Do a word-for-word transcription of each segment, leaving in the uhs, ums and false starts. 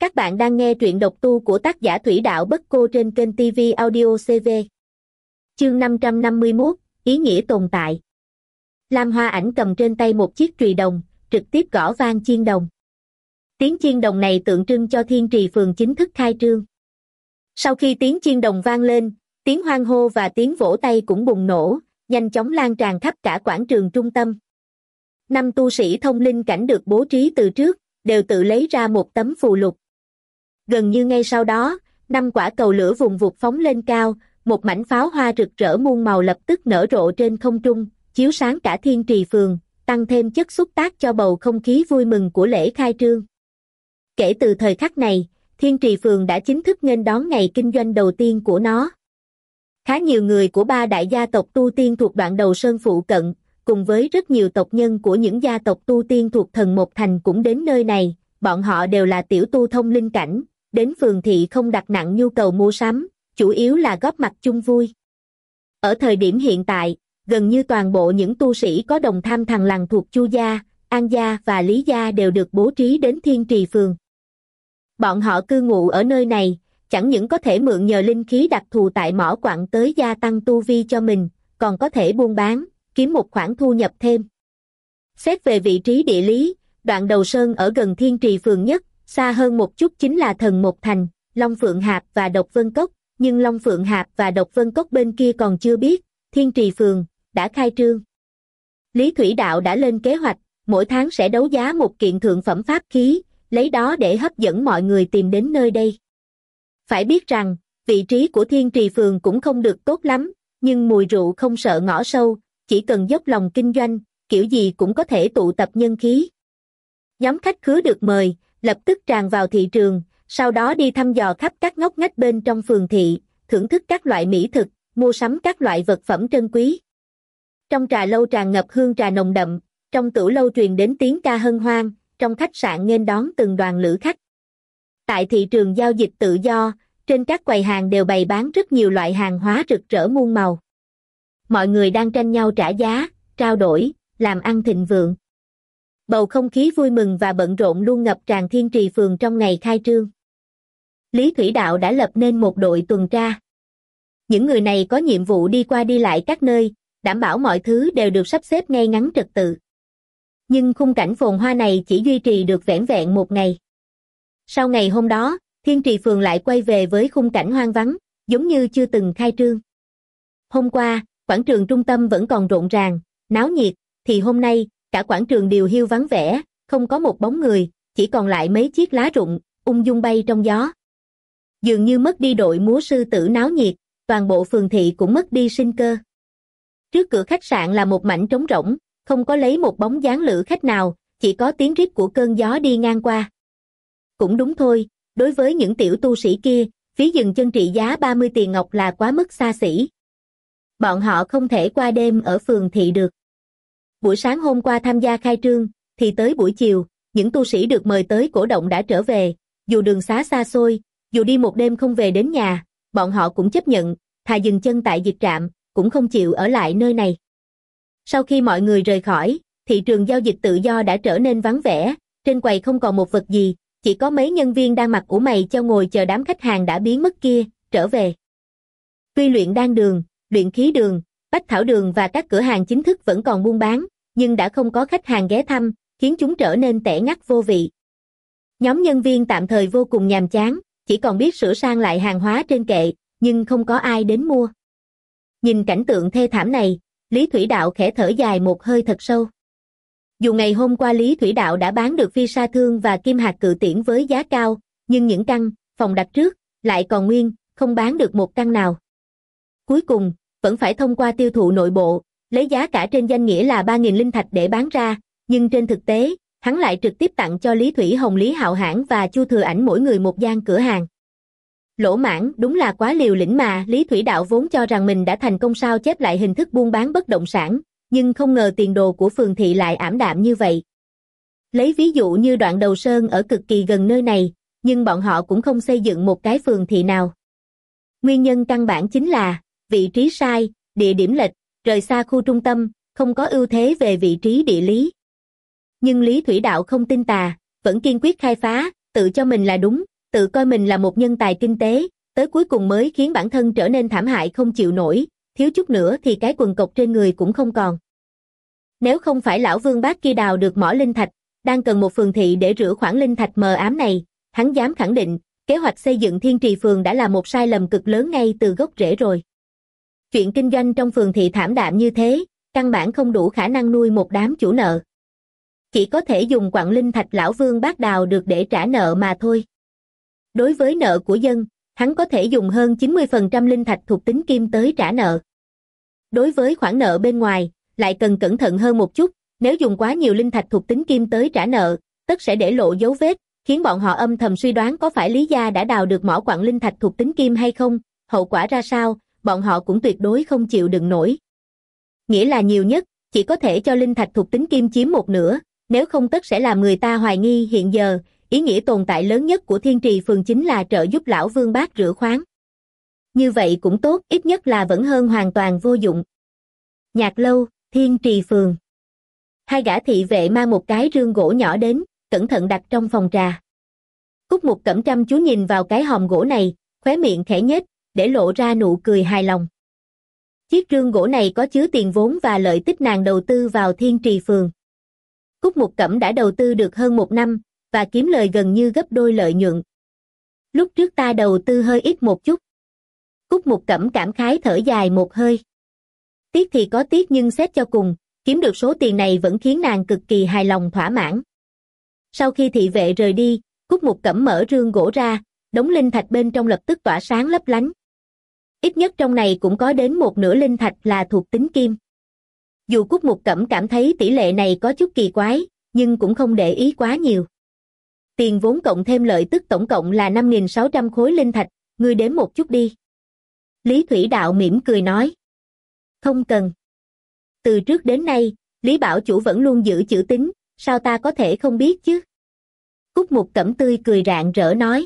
Các bạn đang nghe truyện độc tu của tác giả Thủy Đạo Bất Cô trên kênh ti vi Audio xê vê. Chương năm trăm năm mươi mốt, ý nghĩa tồn tại. Lam Hoa Ảnh cầm trên tay một chiếc chùy đồng, trực tiếp gõ vang chiên đồng. Tiếng chiên đồng này tượng trưng cho Thiên Trì Phường chính thức khai trương. Sau khi tiếng chiên đồng vang lên, tiếng hoan hô và tiếng vỗ tay cũng bùng nổ, nhanh chóng lan tràn khắp cả quảng trường trung tâm. Năm tu sĩ thông linh cảnh được bố trí từ trước, đều tự lấy ra một tấm phù lục. Gần như ngay sau đó, năm quả cầu lửa vùng vụt phóng lên cao, một mảnh pháo hoa rực rỡ muôn màu lập tức nở rộ trên không trung, chiếu sáng cả Thiên Trì Phường, tăng thêm chất xúc tác cho bầu không khí vui mừng của lễ khai trương. Kể từ thời khắc này, Thiên Trì Phường đã chính thức nghênh đón ngày kinh doanh đầu tiên của nó. Khá nhiều người của ba đại gia tộc tu tiên thuộc Đoạn Đầu Sơn phụ cận, cùng với rất nhiều tộc nhân của những gia tộc tu tiên thuộc Thần Một Thành cũng đến nơi này, bọn họ đều là tiểu tu thông linh cảnh, đến phường thị không đặt nặng nhu cầu mua sắm, chủ yếu là góp mặt chung vui. Ở thời điểm hiện tại, gần như toàn bộ những tu sĩ có đồng tham thằng lằn thuộc Chu gia, An gia và Lý gia đều được bố trí đến Thiên Trì Phường. Bọn họ cư ngụ ở nơi này, chẳng những có thể mượn nhờ linh khí đặc thù tại mỏ quặng tới gia tăng tu vi cho mình, còn có thể buôn bán, kiếm một khoản thu nhập thêm. Xét về vị trí địa lý, Đoạn Đầu Sơn ở gần Thiên Trì Phường nhất, xa hơn một chút chính là Thần Một Thành, Long Phượng Hạp và Độc Vân Cốc, nhưng Long Phượng Hạp và Độc Vân Cốc bên kia còn chưa biết, Thiên Trì Phường đã khai trương. Lý Thủy Đạo đã lên kế hoạch, mỗi tháng sẽ đấu giá một kiện thượng phẩm pháp khí, lấy đó để hấp dẫn mọi người tìm đến nơi đây. Phải biết rằng, vị trí của Thiên Trì Phường cũng không được tốt lắm, nhưng mùi rượu không sợ ngõ sâu, chỉ cần dốc lòng kinh doanh, kiểu gì cũng có thể tụ tập nhân khí. Nhóm khách khứa được mời, lập tức tràn vào thị trường, sau đó đi thăm dò khắp các ngóc ngách bên trong phường thị, thưởng thức các loại mỹ thực, mua sắm các loại vật phẩm trân quý. Trong trà lâu tràn ngập hương trà nồng đậm, trong tửu lâu truyền đến tiếng ca hân hoan, trong khách sạn nghênh đón từng đoàn lữ khách. Tại thị trường giao dịch tự do, trên các quầy hàng đều bày bán rất nhiều loại hàng hóa rực rỡ muôn màu. Mọi người đang tranh nhau trả giá, trao đổi, làm ăn thịnh vượng. Bầu không khí vui mừng và bận rộn luôn ngập tràn Thiên Trì Phường trong ngày khai trương. Lý Thủy Đạo đã lập nên một đội tuần tra. Những người này có nhiệm vụ đi qua đi lại các nơi, đảm bảo mọi thứ đều được sắp xếp ngay ngắn trật tự. Nhưng khung cảnh phồn hoa này chỉ duy trì được vẻn vẹn một ngày. Sau ngày hôm đó, Thiên Trì Phường lại quay về với khung cảnh hoang vắng, giống như chưa từng khai trương. Hôm qua, quảng trường trung tâm vẫn còn rộn ràng, náo nhiệt, thì hôm nay, cả quảng trường điều hiu vắng vẻ, không có một bóng người, chỉ còn lại mấy chiếc lá rụng, ung dung bay trong gió. Dường như mất đi đội múa sư tử náo nhiệt, toàn bộ phường thị cũng mất đi sinh cơ. Trước cửa khách sạn là một mảnh trống rỗng, không có lấy một bóng dáng lữ khách nào, chỉ có tiếng rít của cơn gió đi ngang qua. Cũng đúng thôi, đối với những tiểu tu sĩ kia, phí dừng chân trị giá ba mươi tiền ngọc là quá mức xa xỉ. Bọn họ không thể qua đêm ở phường thị được. Buổi sáng hôm qua tham gia khai trương, thì tới buổi chiều, những tu sĩ được mời tới cổ động đã trở về, dù đường xá xa xôi, dù đi một đêm không về đến nhà, bọn họ cũng chấp nhận, thà dừng chân tại dịch trạm, cũng không chịu ở lại nơi này. Sau khi mọi người rời khỏi, thị trường giao dịch tự do đã trở nên vắng vẻ, trên quầy không còn một vật gì, chỉ có mấy nhân viên đang mặc ủ mày chau ngồi chờ đám khách hàng đã biến mất kia, trở về. Tuy luyện đan đường, luyện khí đường, bách thảo đường và các cửa hàng chính thức vẫn còn buôn bán, nhưng đã không có khách hàng ghé thăm, khiến chúng trở nên tẻ ngắt vô vị. Nhóm nhân viên tạm thời vô cùng nhàm chán, chỉ còn biết sửa sang lại hàng hóa trên kệ, nhưng không có ai đến mua. Nhìn cảnh tượng thê thảm này, Lý Thủy Đạo khẽ thở dài một hơi thật sâu. Dù ngày hôm qua Lý Thủy Đạo đã bán được phi sa thương và kim hạt cự tiễn với giá cao, nhưng những căn, phòng đặt trước, lại còn nguyên, không bán được một căn nào. Cuối cùng, vẫn phải thông qua tiêu thụ nội bộ, lấy giá cả trên danh nghĩa là ba nghìn linh thạch để bán ra, nhưng trên thực tế, hắn lại trực tiếp tặng cho Lý Thủy Hồng, Lý Hạo Hãn và Chu Thừa Ảnh mỗi người một gian cửa hàng. Lỗ mãn, đúng là quá liều lĩnh mà. Lý Thủy Đạo vốn cho rằng mình đã thành công sao chép lại hình thức buôn bán bất động sản, nhưng không ngờ tiền đồ của phường thị lại ảm đạm như vậy. Lấy ví dụ như Đoạn Đầu Sơn ở cực kỳ gần nơi này, nhưng bọn họ cũng không xây dựng một cái phường thị nào. Nguyên nhân căn bản chính là vị trí sai, địa điểm lệch, rời xa khu trung tâm, không có ưu thế về vị trí địa lý. Nhưng Lý Thủy Đạo không tin tà, vẫn kiên quyết khai phá, tự cho mình là đúng, Tự coi mình là một nhân tài kinh tế, tới cuối cùng mới khiến bản thân trở nên thảm hại không chịu nổi, thiếu chút nữa thì cái quần cộc trên người cũng không còn. Nếu không phải lão Vương Bác kia đào được mỏ linh thạch, đang cần một phường thị để rửa khoản linh thạch mờ ám này, hắn dám khẳng định, kế hoạch xây dựng Thiên Trì phường đã là một sai lầm cực lớn ngay từ gốc rễ rồi. Chuyện kinh doanh trong phường thị thảm đạm như thế, căn bản không đủ khả năng nuôi một đám chủ nợ. Chỉ có thể dùng quặng linh thạch lão Vương Bác đào được để trả nợ mà thôi. Đối với nợ của dân, hắn có thể dùng hơn chín mươi phần trăm linh thạch thuộc tính kim tới trả nợ. Đối với khoản nợ bên ngoài, lại cần cẩn thận hơn một chút, nếu dùng quá nhiều linh thạch thuộc tính kim tới trả nợ, tất sẽ để lộ dấu vết, khiến bọn họ âm thầm suy đoán có phải Lý gia đã đào được mỏ quặng linh thạch thuộc tính kim hay không, hậu quả ra sao, bọn họ cũng tuyệt đối không chịu đựng nổi. Nghĩa là nhiều nhất, chỉ có thể cho linh thạch thuộc tính kim chiếm một nửa, nếu không tất sẽ làm người ta hoài nghi. Hiện giờ, ý nghĩa tồn tại lớn nhất của Thiên Trì phường chính là trợ giúp lão Vương Bác rửa khoáng. Như vậy cũng tốt, ít nhất là vẫn hơn hoàn toàn vô dụng. Nhạc lâu, Thiên Trì phường. Hai gã thị vệ mang một cái rương gỗ nhỏ đến, cẩn thận đặt trong phòng trà. Cúc Mục Cẩm chăm chú nhìn vào cái hòm gỗ này, khóe miệng khẽ nhếch, để lộ ra nụ cười hài lòng. Chiếc rương gỗ này có chứa tiền vốn và lợi tích nàng đầu tư vào Thiên Trì phường. Cúc Mục Cẩm đã đầu tư được hơn một năm, và kiếm lời gần như gấp đôi lợi nhuận. Lúc trước ta đầu tư hơi ít một chút. Cúc Mục Cẩm cảm khái thở dài một hơi. Tiếc thì có tiếc nhưng xét cho cùng, kiếm được số tiền này vẫn khiến nàng cực kỳ hài lòng thỏa mãn. Sau khi thị vệ rời đi, Cúc Mục Cẩm mở rương gỗ ra, đống linh thạch bên trong lập tức tỏa sáng lấp lánh. Ít nhất trong này cũng có đến một nửa linh thạch là thuộc tính kim. Dù Cúc Mục Cẩm cảm thấy tỷ lệ này có chút kỳ quái, nhưng cũng không để ý quá nhiều. Tiền vốn cộng thêm lợi tức tổng cộng là năm nghìn sáu trăm khối linh thạch, ngươi đếm một chút đi. Lý Thủy Đạo mỉm cười nói. Không cần. Từ trước đến nay, Lý Bảo Chủ vẫn luôn giữ chữ tín, sao ta có thể không biết chứ? Cúc Mục Cẩm tươi cười rạng rỡ nói.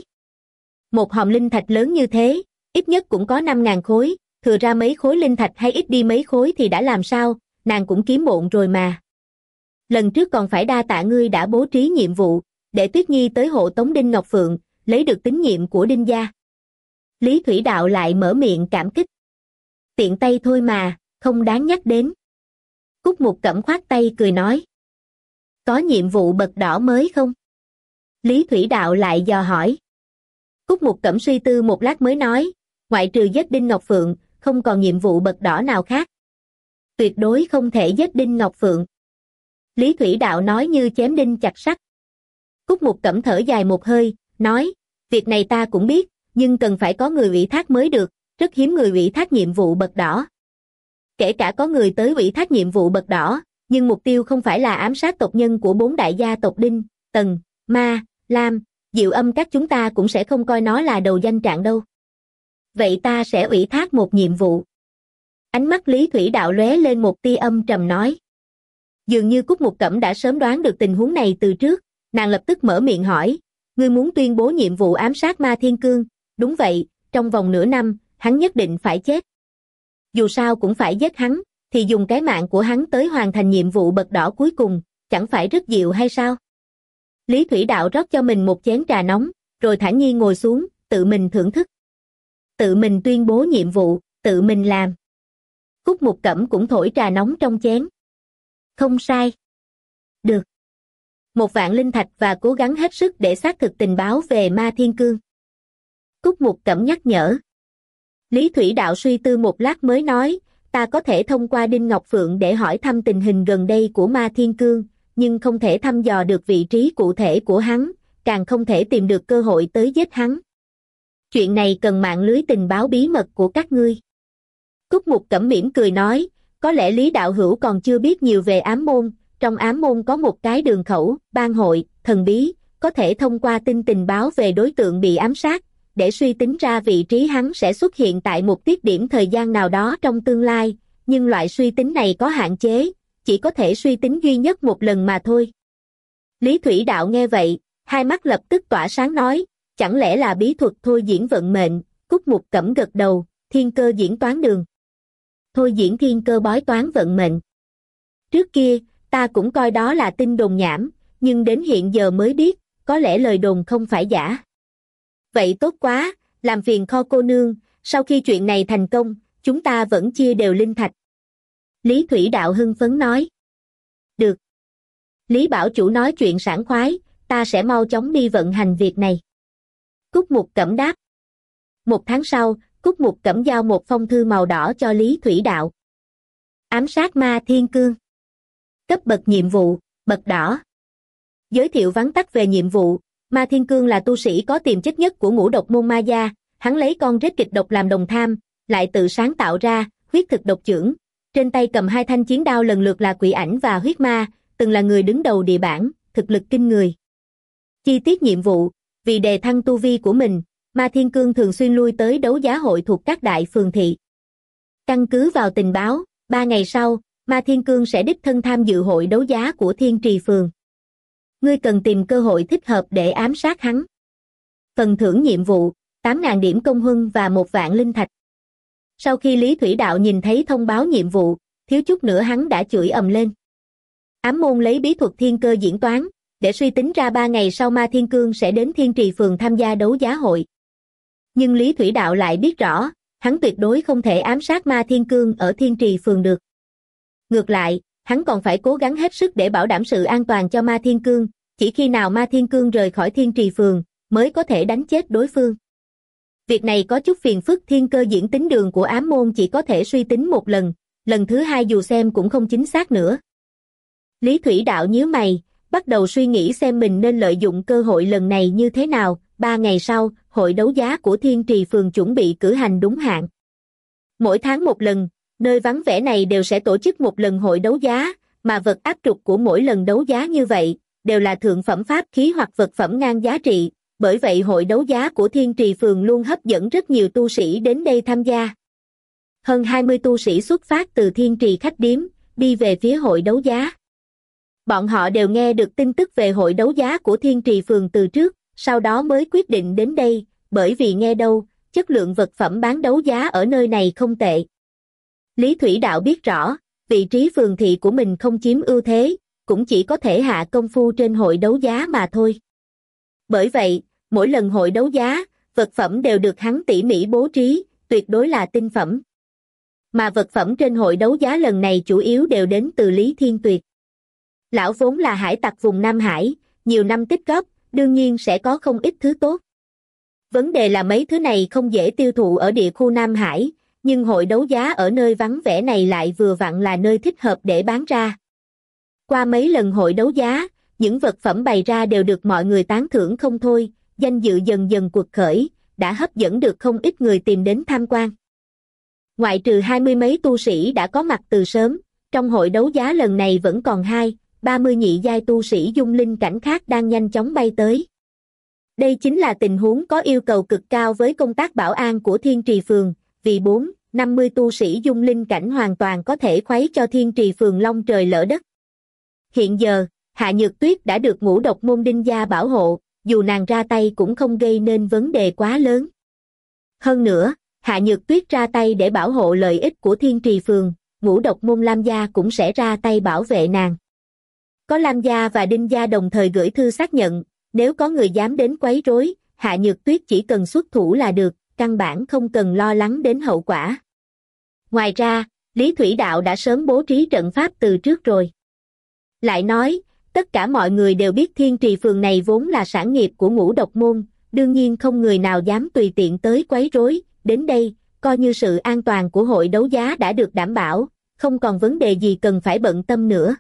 Một hòm linh thạch lớn như thế, ít nhất cũng có năm ngàn khối, thừa ra mấy khối linh thạch hay ít đi mấy khối thì đã làm sao, nàng cũng kiếm bộn rồi mà. Lần trước còn phải đa tạ ngươi đã bố trí nhiệm vụ, để Tuyết Nhi tới hộ tống Đinh Ngọc Phượng, lấy được tín nhiệm của Đinh gia. Lý Thủy Đạo lại mở miệng cảm kích. Tiện tay thôi mà, không đáng nhắc đến. Cúc Mục Cẩm khoát tay cười nói. Có nhiệm vụ bậc đỏ mới không? Lý Thủy Đạo lại dò hỏi. Cúc Mục Cẩm suy tư một lát mới nói, ngoại trừ giết Đinh Ngọc Phượng, không còn nhiệm vụ bậc đỏ nào khác. Tuyệt đối không thể giết Đinh Ngọc Phượng. Lý Thủy Đạo nói như chém đinh chặt sắt. Cúc Mục Cẩm thở dài một hơi, nói, việc này ta cũng biết, nhưng cần phải có người ủy thác mới được, rất hiếm người ủy thác nhiệm vụ bậc đỏ. Kể cả có người tới ủy thác nhiệm vụ bậc đỏ, nhưng mục tiêu không phải là ám sát tộc nhân của bốn đại gia tộc Đinh, Tần, Ma, Lam, Diệu Âm, các chúng ta cũng sẽ không coi nó là đầu danh trạng đâu. Vậy ta sẽ ủy thác một nhiệm vụ. Ánh mắt Lý Thủy Đạo lóe lên một tia âm trầm nói. Dường như Cúc Mục Cẩm đã sớm đoán được tình huống này từ trước, nàng lập tức mở miệng hỏi, ngươi muốn tuyên bố nhiệm vụ ám sát Ma Thiên Cương? Đúng vậy, trong vòng nửa năm, hắn nhất định phải chết. Dù sao cũng phải giết hắn, thì dùng cái mạng của hắn tới hoàn thành nhiệm vụ bậc đỏ cuối cùng, chẳng phải rất dịu hay sao? Lý Thủy Đạo rót cho mình một chén trà nóng, rồi thản nhiên ngồi xuống, tự mình thưởng thức. Tự mình tuyên bố nhiệm vụ, tự mình làm. Cúc Mục Cẩm cũng thổi trà nóng trong chén. Không sai. Được. Một vạn linh thạch và cố gắng hết sức để xác thực tình báo về Ma Thiên Cương. Cúc Mục Cẩm nhắc nhở. Lý Thủy Đạo suy tư một lát mới nói, ta có thể thông qua Đinh Ngọc Phượng để hỏi thăm tình hình gần đây của Ma Thiên Cương, nhưng không thể thăm dò được vị trí cụ thể của hắn, càng không thể tìm được cơ hội tới giết hắn. Chuyện này cần mạng lưới tình báo bí mật của các ngươi. Cúc Mục Cẩm mỉm cười nói, có lẽ Lý đạo hữu còn chưa biết nhiều về ám môn, trong ám môn có một cái đường khẩu, ban hội, thần bí, có thể thông qua tin tình báo về đối tượng bị ám sát, để suy tính ra vị trí hắn sẽ xuất hiện tại một tiết điểm thời gian nào đó trong tương lai, nhưng loại suy tính này có hạn chế, chỉ có thể suy tính duy nhất một lần mà thôi. Lý Thủy Đạo nghe vậy, hai mắt lập tức tỏa sáng nói, chẳng lẽ là bí thuật thôi diễn vận mệnh? Cúc Mục Cẩm gật đầu, thiên cơ diễn toán đường. Thôi diễn thiên cơ bói toán vận mệnh. Trước kia, ta cũng coi đó là tin đồn nhảm, nhưng đến hiện giờ mới biết, có lẽ lời đồn không phải giả. Vậy tốt quá, làm phiền Kho cô nương, sau khi chuyện này thành công, chúng ta vẫn chia đều linh thạch. Lý Thủy Đạo hưng phấn nói. Được. Lý Bảo Chủ nói chuyện sảng khoái, ta sẽ mau chóng đi vận hành việc này. Cúc Mục Cẩm đáp. Một tháng sau, Cúc Mục Cẩm giao một phong thư màu đỏ cho Lý Thủy Đạo. Ám sát Ma Thiên Cương. Cấp bậc nhiệm vụ, bậc đỏ. Giới thiệu vắn tắt về nhiệm vụ. Ma Thiên Cương là tu sĩ có tiềm chất nhất của ngũ độc môn ma gia, hắn lấy con rết kịch độc làm đồng tham, lại tự sáng tạo ra huyết thực độc chưởng, trên tay cầm hai thanh chiến đao lần lượt là Quỷ Ảnh và Huyết Ma, từng là người đứng đầu địa bảng, thực lực kinh người. Chi tiết nhiệm vụ, vì đề thăng tu vi của mình, Ma Thiên Cương thường xuyên lui tới đấu giá hội thuộc các đại phường thị. Căn cứ vào tình báo, ba ngày sau, Ma Thiên Cương sẽ đích thân tham dự hội đấu giá của Thiên Trì phường. Ngươi cần tìm cơ hội thích hợp để ám sát hắn. Phần thưởng nhiệm vụ, tám nghìn điểm công huân và một vạn linh thạch. Sau khi Lý Thủy Đạo nhìn thấy thông báo nhiệm vụ, thiếu chút nữa hắn đã chửi ầm lên. Ám môn lấy bí thuật thiên cơ diễn toán, để suy tính ra ba ngày sau Ma Thiên Cương sẽ đến Thiên Trì phường tham gia đấu giá hội. Nhưng Lý Thủy Đạo lại biết rõ, hắn tuyệt đối không thể ám sát Ma Thiên Cương ở Thiên Trì phường được. Ngược lại, hắn còn phải cố gắng hết sức để bảo đảm sự an toàn cho Ma Thiên Cương, chỉ khi nào Ma Thiên Cương rời khỏi Thiên Trì phường, mới có thể đánh chết đối phương. Việc này có chút phiền phức, thiên cơ diễn tính đường của ám môn chỉ có thể suy tính một lần, lần thứ hai dù xem cũng không chính xác nữa. Lý Thủy Đạo nhíu mày, bắt đầu suy nghĩ xem mình nên lợi dụng cơ hội lần này như thế nào. Ba ngày sau, hội đấu giá của Thiên Trì phường chuẩn bị cử hành đúng hạn. Mỗi tháng một lần, nơi vắng vẻ này đều sẽ tổ chức một lần hội đấu giá, mà vật áp trục của mỗi lần đấu giá như vậy, đều là thượng phẩm pháp khí hoặc vật phẩm ngang giá trị, bởi vậy hội đấu giá của Thiên Trì phường luôn hấp dẫn rất nhiều tu sĩ đến đây tham gia. Hơn hai mươi tu sĩ xuất phát từ Thiên Trì khách điếm, đi về phía hội đấu giá. Bọn họ đều nghe được tin tức về hội đấu giá của Thiên Trì phường từ trước, sau đó mới quyết định đến đây, bởi vì nghe đâu, chất lượng vật phẩm bán đấu giá ở nơi này không tệ. Lý Thủy Đạo biết rõ, vị trí phường thị của mình không chiếm ưu thế, cũng chỉ có thể hạ công phu trên hội đấu giá mà thôi. Bởi vậy, mỗi lần hội đấu giá, vật phẩm đều được hắn tỉ mỉ bố trí, tuyệt đối là tinh phẩm. Mà vật phẩm trên hội đấu giá lần này chủ yếu đều đến từ Lý Thiên Tuyệt. Lão vốn là hải tặc vùng Nam Hải, nhiều năm tích góp, đương nhiên sẽ có không ít thứ tốt. Vấn đề là mấy thứ này không dễ tiêu thụ ở địa khu Nam Hải, nhưng hội đấu giá ở nơi vắng vẻ này lại vừa vặn là nơi thích hợp để bán ra. Qua mấy lần hội đấu giá, những vật phẩm bày ra đều được mọi người tán thưởng không thôi, danh dự dần dần quật khởi, đã hấp dẫn được không ít người tìm đến tham quan. Ngoại trừ hai mươi mấy tu sĩ đã có mặt từ sớm, trong hội đấu giá lần này vẫn còn hai, ba mươi nhị giai tu sĩ dung linh cảnh khác đang nhanh chóng bay tới. Đây chính là tình huống có yêu cầu cực cao với công tác bảo an của Thiên Trì phường, vì bốn, năm mươi tu sĩ dung linh cảnh hoàn toàn có thể khuấy cho Thiên Trì phường long trời lỡ đất. Hiện giờ, Hạ Nhược Tuyết đã được ngũ độc môn đinh gia bảo hộ, dù nàng ra tay cũng không gây nên vấn đề quá lớn. Hơn nữa, Hạ Nhược Tuyết ra tay để bảo hộ lợi ích của Thiên Trì phường, ngũ độc môn Lam gia cũng sẽ ra tay bảo vệ nàng. Có Lam gia và Đinh gia đồng thời gửi thư xác nhận, nếu có người dám đến quấy rối, Hạ Nhược Tuyết chỉ cần xuất thủ là được, căn bản không cần lo lắng đến hậu quả. Ngoài ra, Lý Thủy Đạo đã sớm bố trí trận pháp từ trước rồi. Lại nói, tất cả mọi người đều biết Thiên Trì phường này vốn là sản nghiệp của ngũ độc môn, đương nhiên không người nào dám tùy tiện tới quấy rối, đến đây, coi như sự an toàn của hội đấu giá đã được đảm bảo, không còn vấn đề gì cần phải bận tâm nữa.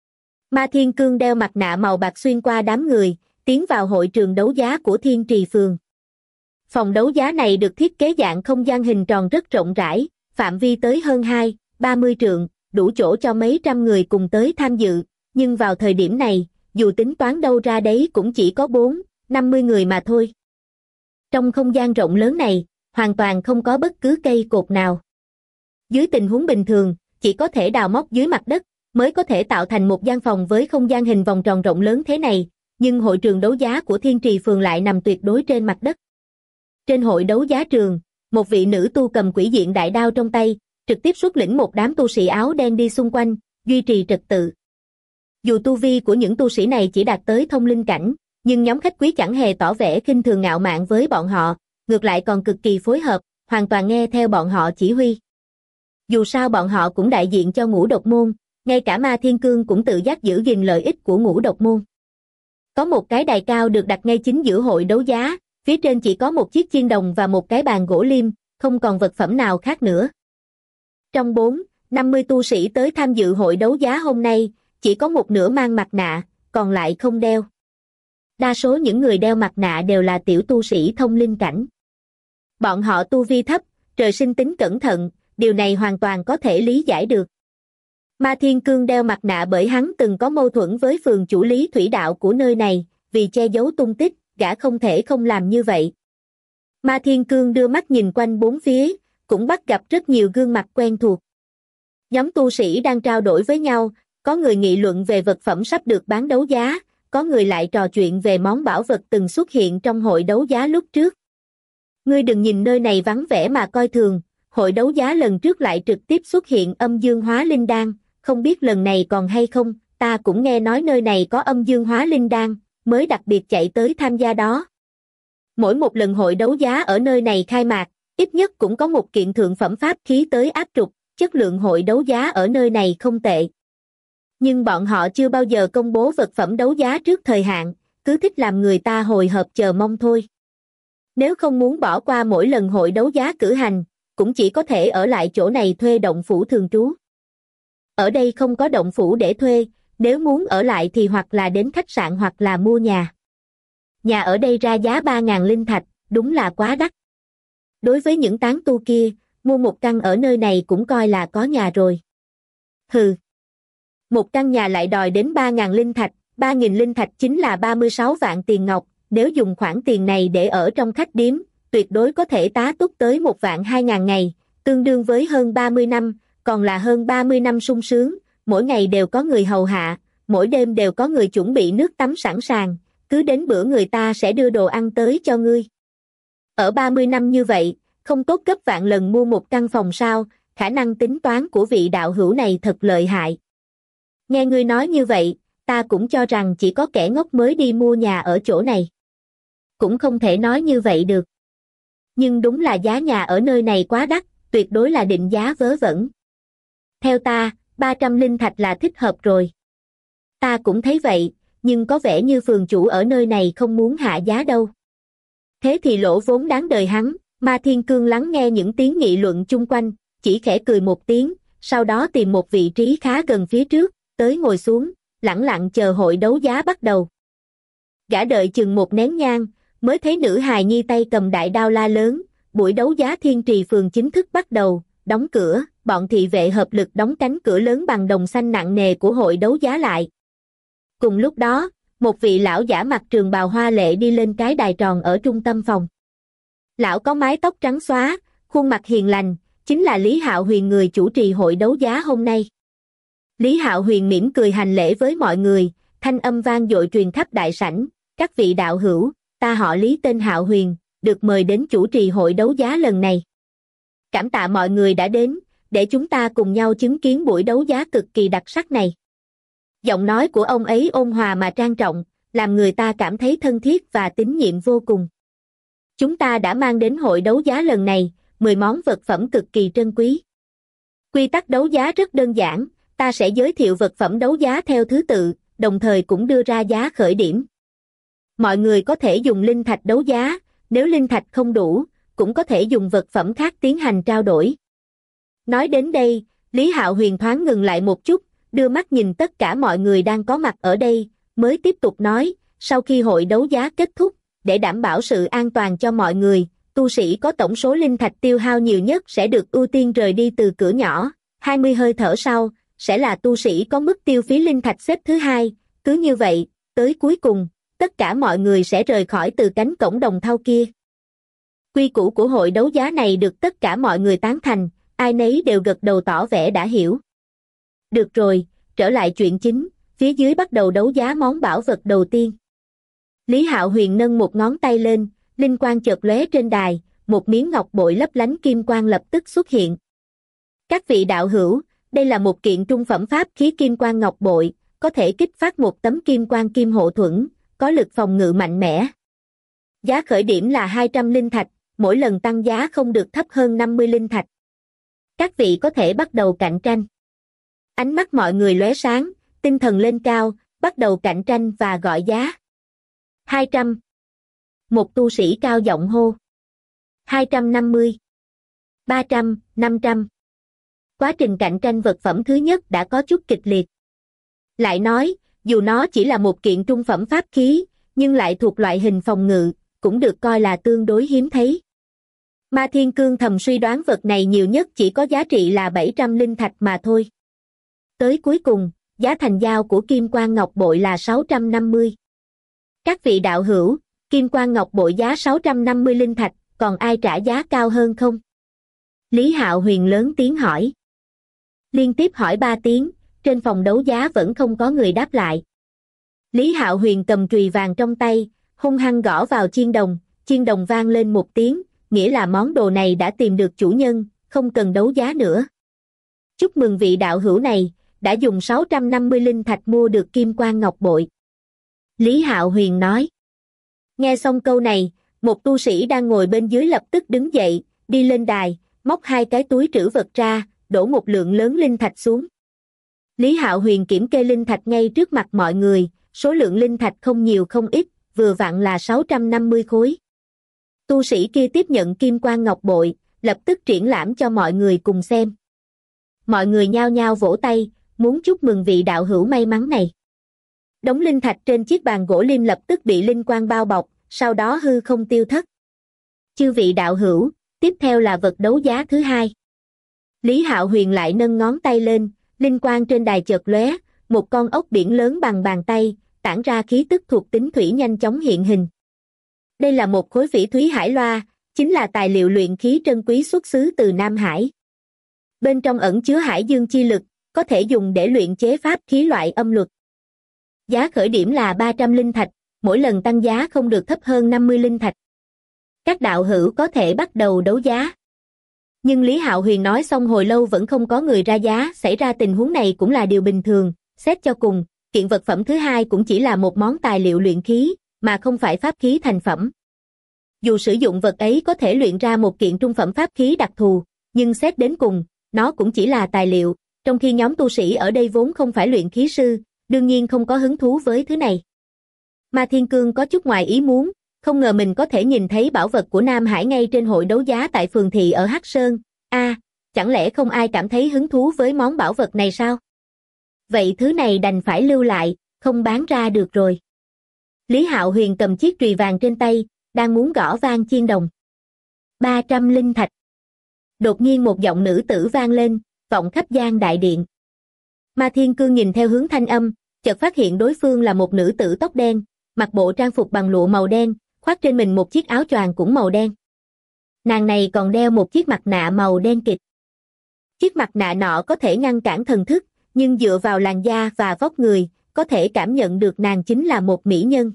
Ma Thiên Cương đeo mặt nạ màu bạc xuyên qua đám người, tiến vào hội trường đấu giá của Thiên Trì phường. Phòng đấu giá này được thiết kế dạng không gian hình tròn rất rộng rãi, phạm vi tới hơn hai, ba mươi trượng, đủ chỗ cho mấy trăm người cùng tới tham dự, nhưng vào thời điểm này, dù tính toán đâu ra đấy cũng chỉ có bốn, năm mươi người mà thôi. Trong không gian rộng lớn này, hoàn toàn không có bất cứ cây cột nào. Dưới tình huống bình thường, chỉ có thể đào móc dưới mặt đất, mới có thể tạo thành một gian phòng với không gian hình vòng tròn rộng lớn thế này, nhưng hội trường đấu giá của Thiên Trì phường lại nằm tuyệt đối trên mặt đất. Trên hội đấu giá trường, một vị nữ tu cầm quỷ diện đại đao trong tay, trực tiếp xuất lĩnh một đám tu sĩ áo đen đi xung quanh, duy trì trật tự. Dù tu vi của những tu sĩ này chỉ đạt tới thông linh cảnh, Nhưng nhóm khách quý chẳng hề tỏ vẻ khinh thường ngạo mạn với bọn họ, ngược lại còn cực kỳ phối hợp, hoàn toàn nghe theo bọn họ chỉ huy. Dù sao bọn họ cũng đại diện cho Ngũ Độc Môn, ngay cả Ma Thiên Cương cũng tự giác giữ gìn lợi ích của Ngũ Độc Môn. Có một cái đài cao được đặt ngay chính giữa hội đấu giá, phía trên chỉ có một chiếc chiên đồng và một cái bàn gỗ liêm, không còn vật phẩm nào khác nữa. Trong bốn, năm mươi tu sĩ tới tham dự hội đấu giá hôm nay, chỉ có một nửa mang mặt nạ, còn lại không đeo. Đa số những người đeo mặt nạ đều là tiểu tu sĩ thông linh cảnh. Bọn họ tu vi thấp, trời sinh tính cẩn thận, điều này hoàn toàn có thể lý giải được. Ma Thiên Cương đeo mặt nạ bởi hắn từng có mâu thuẫn với phường chủ lý thủy đạo của nơi này, vì che giấu tung tích, gã không thể không làm như vậy. Ma Thiên Cương đưa mắt nhìn quanh bốn phía, cũng bắt gặp rất nhiều gương mặt quen thuộc. Nhóm tu sĩ đang trao đổi với nhau, có người nghị luận về vật phẩm sắp được bán đấu giá, có người lại trò chuyện về món bảo vật từng xuất hiện trong hội đấu giá lúc trước. Ngươi đừng nhìn nơi này vắng vẻ mà coi thường, hội đấu giá lần trước lại trực tiếp xuất hiện âm dương hóa linh đan, không biết lần này còn hay không, ta cũng nghe nói nơi này có âm dương hóa linh đan, mới đặc biệt chạy tới tham gia đó. Mỗi một lần hội đấu giá ở nơi này khai mạc, ít nhất cũng có một kiện thượng phẩm pháp khí tới áp trục, chất lượng hội đấu giá ở nơi này không tệ. Nhưng bọn họ chưa bao giờ công bố vật phẩm đấu giá trước thời hạn, cứ thích làm người ta hồi hộp chờ mong thôi. Nếu không muốn bỏ qua mỗi lần hội đấu giá cử hành, cũng chỉ có thể ở lại chỗ này thuê động phủ thường trú. Ở đây không có động phủ để thuê, nếu muốn ở lại thì hoặc là đến khách sạn hoặc là mua nhà. Nhà ở đây ra giá ba ngàn linh thạch, đúng là quá đắt. Đối với những tán tu kia, mua một căn ở nơi này cũng coi là có nhà rồi. Hừ. Một căn nhà lại đòi đến ba ngàn linh thạch, ba nghìn linh thạch chính là ba mươi sáu vạn tiền ngọc, nếu dùng khoản tiền này để ở trong khách điếm, tuyệt đối có thể tá túc tới một vạn hai ngàn ngày, tương đương với hơn ba mươi năm, còn là hơn ba mươi năm sung sướng, mỗi ngày đều có người hầu hạ, mỗi đêm đều có người chuẩn bị nước tắm sẵn sàng, cứ đến bữa người ta sẽ đưa đồ ăn tới cho ngươi. Ở ba mươi năm như vậy, không tốt gấp vạn lần mua một căn phòng sao, khả năng tính toán của vị đạo hữu này thật lợi hại. Nghe ngươi nói như vậy, ta cũng cho rằng chỉ có kẻ ngốc mới đi mua nhà ở chỗ này. Cũng không thể nói như vậy được. Nhưng đúng là giá nhà ở nơi này quá đắt, tuyệt đối là định giá vớ vẩn. Theo ta, ba trăm linh thạch là thích hợp rồi. Ta cũng thấy vậy, nhưng có vẻ như phường chủ ở nơi này không muốn hạ giá đâu. Thế thì lỗ vốn đáng đời hắn. Ma Thiên Cương lắng nghe những tiếng nghị luận chung quanh, chỉ khẽ cười một tiếng, sau đó tìm một vị trí khá gần phía trước, tới ngồi xuống, lẳng lặng chờ hội đấu giá bắt đầu. Gã đợi chừng một nén nhang, mới thấy nữ hài nhi tay cầm đại đao la lớn, buổi đấu giá Thiên Trì phường chính thức bắt đầu, đóng cửa, bọn thị vệ hợp lực đóng cánh cửa lớn bằng đồng xanh nặng nề của hội đấu giá lại. Cùng lúc đó, một vị lão giả mặc trường bào hoa lệ đi lên cái đài tròn ở trung tâm phòng. Lão có mái tóc trắng xóa, khuôn mặt hiền lành, chính là Lý Hạo Huyền người chủ trì hội đấu giá hôm nay. Lý Hạo Huyền mỉm cười hành lễ với mọi người, thanh âm vang dội truyền khắp đại sảnh, các vị đạo hữu, ta họ Lý tên Hạo Huyền, được mời đến chủ trì hội đấu giá lần này. Cảm tạ mọi người đã đến, để chúng ta cùng nhau chứng kiến buổi đấu giá cực kỳ đặc sắc này. Giọng nói của ông ấy ôn hòa mà trang trọng, làm người ta cảm thấy thân thiết và tín nhiệm vô cùng. Chúng ta đã mang đến hội đấu giá lần này, mười món vật phẩm cực kỳ trân quý. Quy tắc đấu giá rất đơn giản, ta sẽ giới thiệu vật phẩm đấu giá theo thứ tự, đồng thời cũng đưa ra giá khởi điểm. Mọi người có thể dùng linh thạch đấu giá, nếu linh thạch không đủ, cũng có thể dùng vật phẩm khác tiến hành trao đổi. Nói đến đây, Lý Hạo Huyền thoáng ngừng lại một chút, đưa mắt nhìn tất cả mọi người đang có mặt ở đây, mới tiếp tục nói, sau khi hội đấu giá kết thúc, để đảm bảo sự an toàn cho mọi người, tu sĩ có tổng số linh thạch tiêu hao nhiều nhất sẽ được ưu tiên rời đi từ cửa nhỏ, hai mươi hơi thở sau, sẽ là tu sĩ có mức tiêu phí linh thạch xếp thứ hai, cứ như vậy, tới cuối cùng, tất cả mọi người sẽ rời khỏi từ cánh cổng đồng thau kia. Quy củ của hội đấu giá này được tất cả mọi người tán thành, ai nấy đều gật đầu tỏ vẻ đã hiểu. Được rồi, trở lại chuyện chính, phía dưới bắt đầu đấu giá món bảo vật đầu tiên. Lý Hạo Huyền nâng một ngón tay lên, linh quang chợt lóe trên đài, một miếng ngọc bội lấp lánh kim quang lập tức xuất hiện. Các vị đạo hữu, đây là một kiện trung phẩm pháp khí kim quang ngọc bội, có thể kích phát một tấm kim quang kim hộ thuẫn, có có lực phòng ngự mạnh mẽ. Giá khởi điểm là hai trăm linh thạch, mỗi lần tăng giá không được thấp hơn năm mươi linh thạch. Các vị có thể bắt đầu cạnh tranh. Ánh mắt mọi người lóe sáng, tinh thần lên cao, bắt đầu cạnh tranh và gọi giá. hai trăm. Một tu sĩ cao giọng hô. hai trăm năm mươi. ba trăm, năm trăm. Quá trình cạnh tranh vật phẩm thứ nhất đã có chút kịch liệt. Lại nói, dù nó chỉ là một kiện trung phẩm pháp khí, nhưng lại thuộc loại hình phòng ngự, cũng được coi là tương đối hiếm thấy. Ma Thiên Cương thầm suy đoán vật này nhiều nhất chỉ có giá trị là bảy trăm linh thạch mà thôi. Tới cuối cùng, giá thành giao của Kim Quan Ngọc Bội là sáu trăm năm mươi. Các vị đạo hữu, Kim Quan Ngọc Bội giá sáu trăm năm mươi linh thạch, còn ai trả giá cao hơn không? Lý Hạo Huyền lớn tiếng hỏi. Liên tiếp hỏi ba tiếng, trên phòng đấu giá vẫn không có người đáp lại. Lý Hạo Huyền cầm chùy vàng trong tay, hung hăng gõ vào chiên đồng, chiên đồng vang lên một tiếng, nghĩa là món đồ này đã tìm được chủ nhân, không cần đấu giá nữa. Chúc mừng vị đạo hữu này, đã dùng sáu trăm năm mươi linh thạch mua được Kim Quan Ngọc Bội. Lý Hạo Huyền nói. Nghe xong câu này, một tu sĩ đang ngồi bên dưới lập tức đứng dậy, đi lên đài, móc hai cái túi trữ vật ra, đổ một lượng lớn linh thạch xuống. Lý Hạo Huyền kiểm kê linh thạch ngay trước mặt mọi người, số lượng linh thạch không nhiều không ít, vừa vặn là sáu trăm năm mươi khối. Tu sĩ kia tiếp nhận Kim Quan Ngọc Bội, lập tức triển lãm cho mọi người cùng xem. Mọi người nhao nhao vỗ tay, muốn chúc mừng vị đạo hữu may mắn này. Đống linh thạch trên chiếc bàn gỗ lim lập tức bị linh quang bao bọc, sau đó hư không tiêu thất. Chư vị đạo hữu, tiếp theo là vật đấu giá thứ hai. Lý Hạo Huyền lại nâng ngón tay lên, linh quang trên đài chợt lóe, một con ốc biển lớn bằng bàn tay, tản ra khí tức thuộc tính thủy nhanh chóng hiện hình. Đây là một khối phỉ thúy hải loa, chính là tài liệu luyện khí trân quý xuất xứ từ Nam Hải. Bên trong ẩn chứa hải dương chi lực, có thể dùng để luyện chế pháp khí loại âm luật. Giá khởi điểm là ba trăm linh thạch, mỗi lần tăng giá không được thấp hơn năm mươi linh thạch. Các đạo hữu có thể bắt đầu đấu giá. Nhưng Lý Hạo Huyền nói xong hồi lâu vẫn không có người ra giá, xảy ra tình huống này cũng là điều bình thường, xét cho cùng, kiện vật phẩm thứ hai cũng chỉ là một món tài liệu luyện khí, mà không phải pháp khí thành phẩm. Dù sử dụng vật ấy có thể luyện ra một kiện trung phẩm pháp khí đặc thù, nhưng xét đến cùng, nó cũng chỉ là tài liệu, trong khi nhóm tu sĩ ở đây vốn không phải luyện khí sư, đương nhiên không có hứng thú với thứ này. Ma Thiên Cương có chút ngoài ý muốn, không ngờ mình có thể nhìn thấy bảo vật của Nam Hải ngay trên hội đấu giá tại phường thị ở Hắc Sơn. A, à, chẳng lẽ không ai cảm thấy hứng thú với món bảo vật này sao? Vậy thứ này đành phải lưu lại, không bán ra được rồi. Lý Hạo Huyền cầm chiếc chùy vàng trên tay, đang muốn gõ vang chiên đồng. ba trăm linh thạch. Đột nhiên một giọng nữ tử vang lên, vọng khắp gian đại điện. Ma Thiên Cương nhìn theo hướng thanh âm, chợt phát hiện đối phương là một nữ tử tóc đen, mặc bộ trang phục bằng lụa màu đen, khoác trên mình một chiếc áo choàng cũng màu đen. Nàng này còn đeo một chiếc mặt nạ màu đen kịt. Chiếc mặt nạ nọ có thể ngăn cản thần thức, nhưng dựa vào làn da và vóc người, có thể cảm nhận được nàng chính là một mỹ nhân.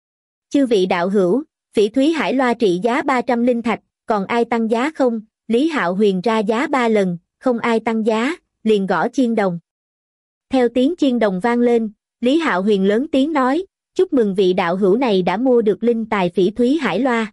Chư vị đạo hữu, phỉ thúy hải loa trị giá ba trăm linh thạch, còn ai tăng giá không? Lý Hạo Huyền ra giá ba lần, không ai tăng giá, liền gõ chiên đồng. Theo tiếng chiên đồng vang lên, Lý Hạo Huyền lớn tiếng nói, chúc mừng vị đạo hữu này đã mua được linh tài phỉ thúy hải loa.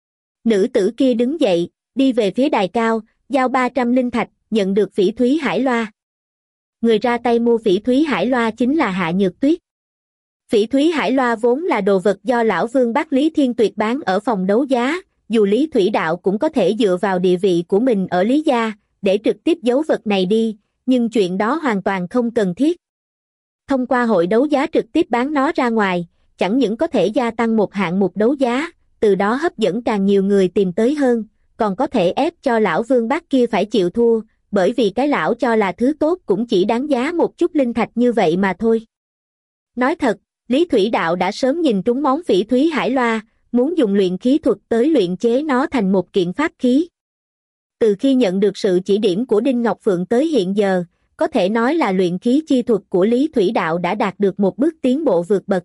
Nữ tử kia đứng dậy, đi về phía đài cao, giao ba trăm linh thạch, nhận được phỉ thúy hải loa. Người ra tay mua phỉ thúy hải loa chính là Hạ Nhược Tuyết. Phỉ thúy hải loa vốn là đồ vật do lão vương bác Lý Thiên Tuyệt bán ở phòng đấu giá, dù Lý Thủy Đạo cũng có thể dựa vào địa vị của mình ở Lý gia, để trực tiếp giấu vật này đi, nhưng chuyện đó hoàn toàn không cần thiết. Thông qua hội đấu giá trực tiếp bán nó ra ngoài, chẳng những có thể gia tăng một hạng mục đấu giá, từ đó hấp dẫn càng nhiều người tìm tới hơn, còn có thể ép cho lão vương bác kia phải chịu thua, bởi vì cái lão cho là thứ tốt cũng chỉ đáng giá một chút linh thạch như vậy mà thôi. Nói thật, Lý Thủy Đạo đã sớm nhìn trúng món phỉ thúy hải loa, muốn dùng luyện khí thuật tới luyện chế nó thành một kiện pháp khí. Từ khi nhận được sự chỉ điểm của Đinh Ngọc Phượng tới hiện giờ, có thể nói là luyện khí chi thuật của Lý Thủy Đạo đã đạt được một bước tiến bộ vượt bậc.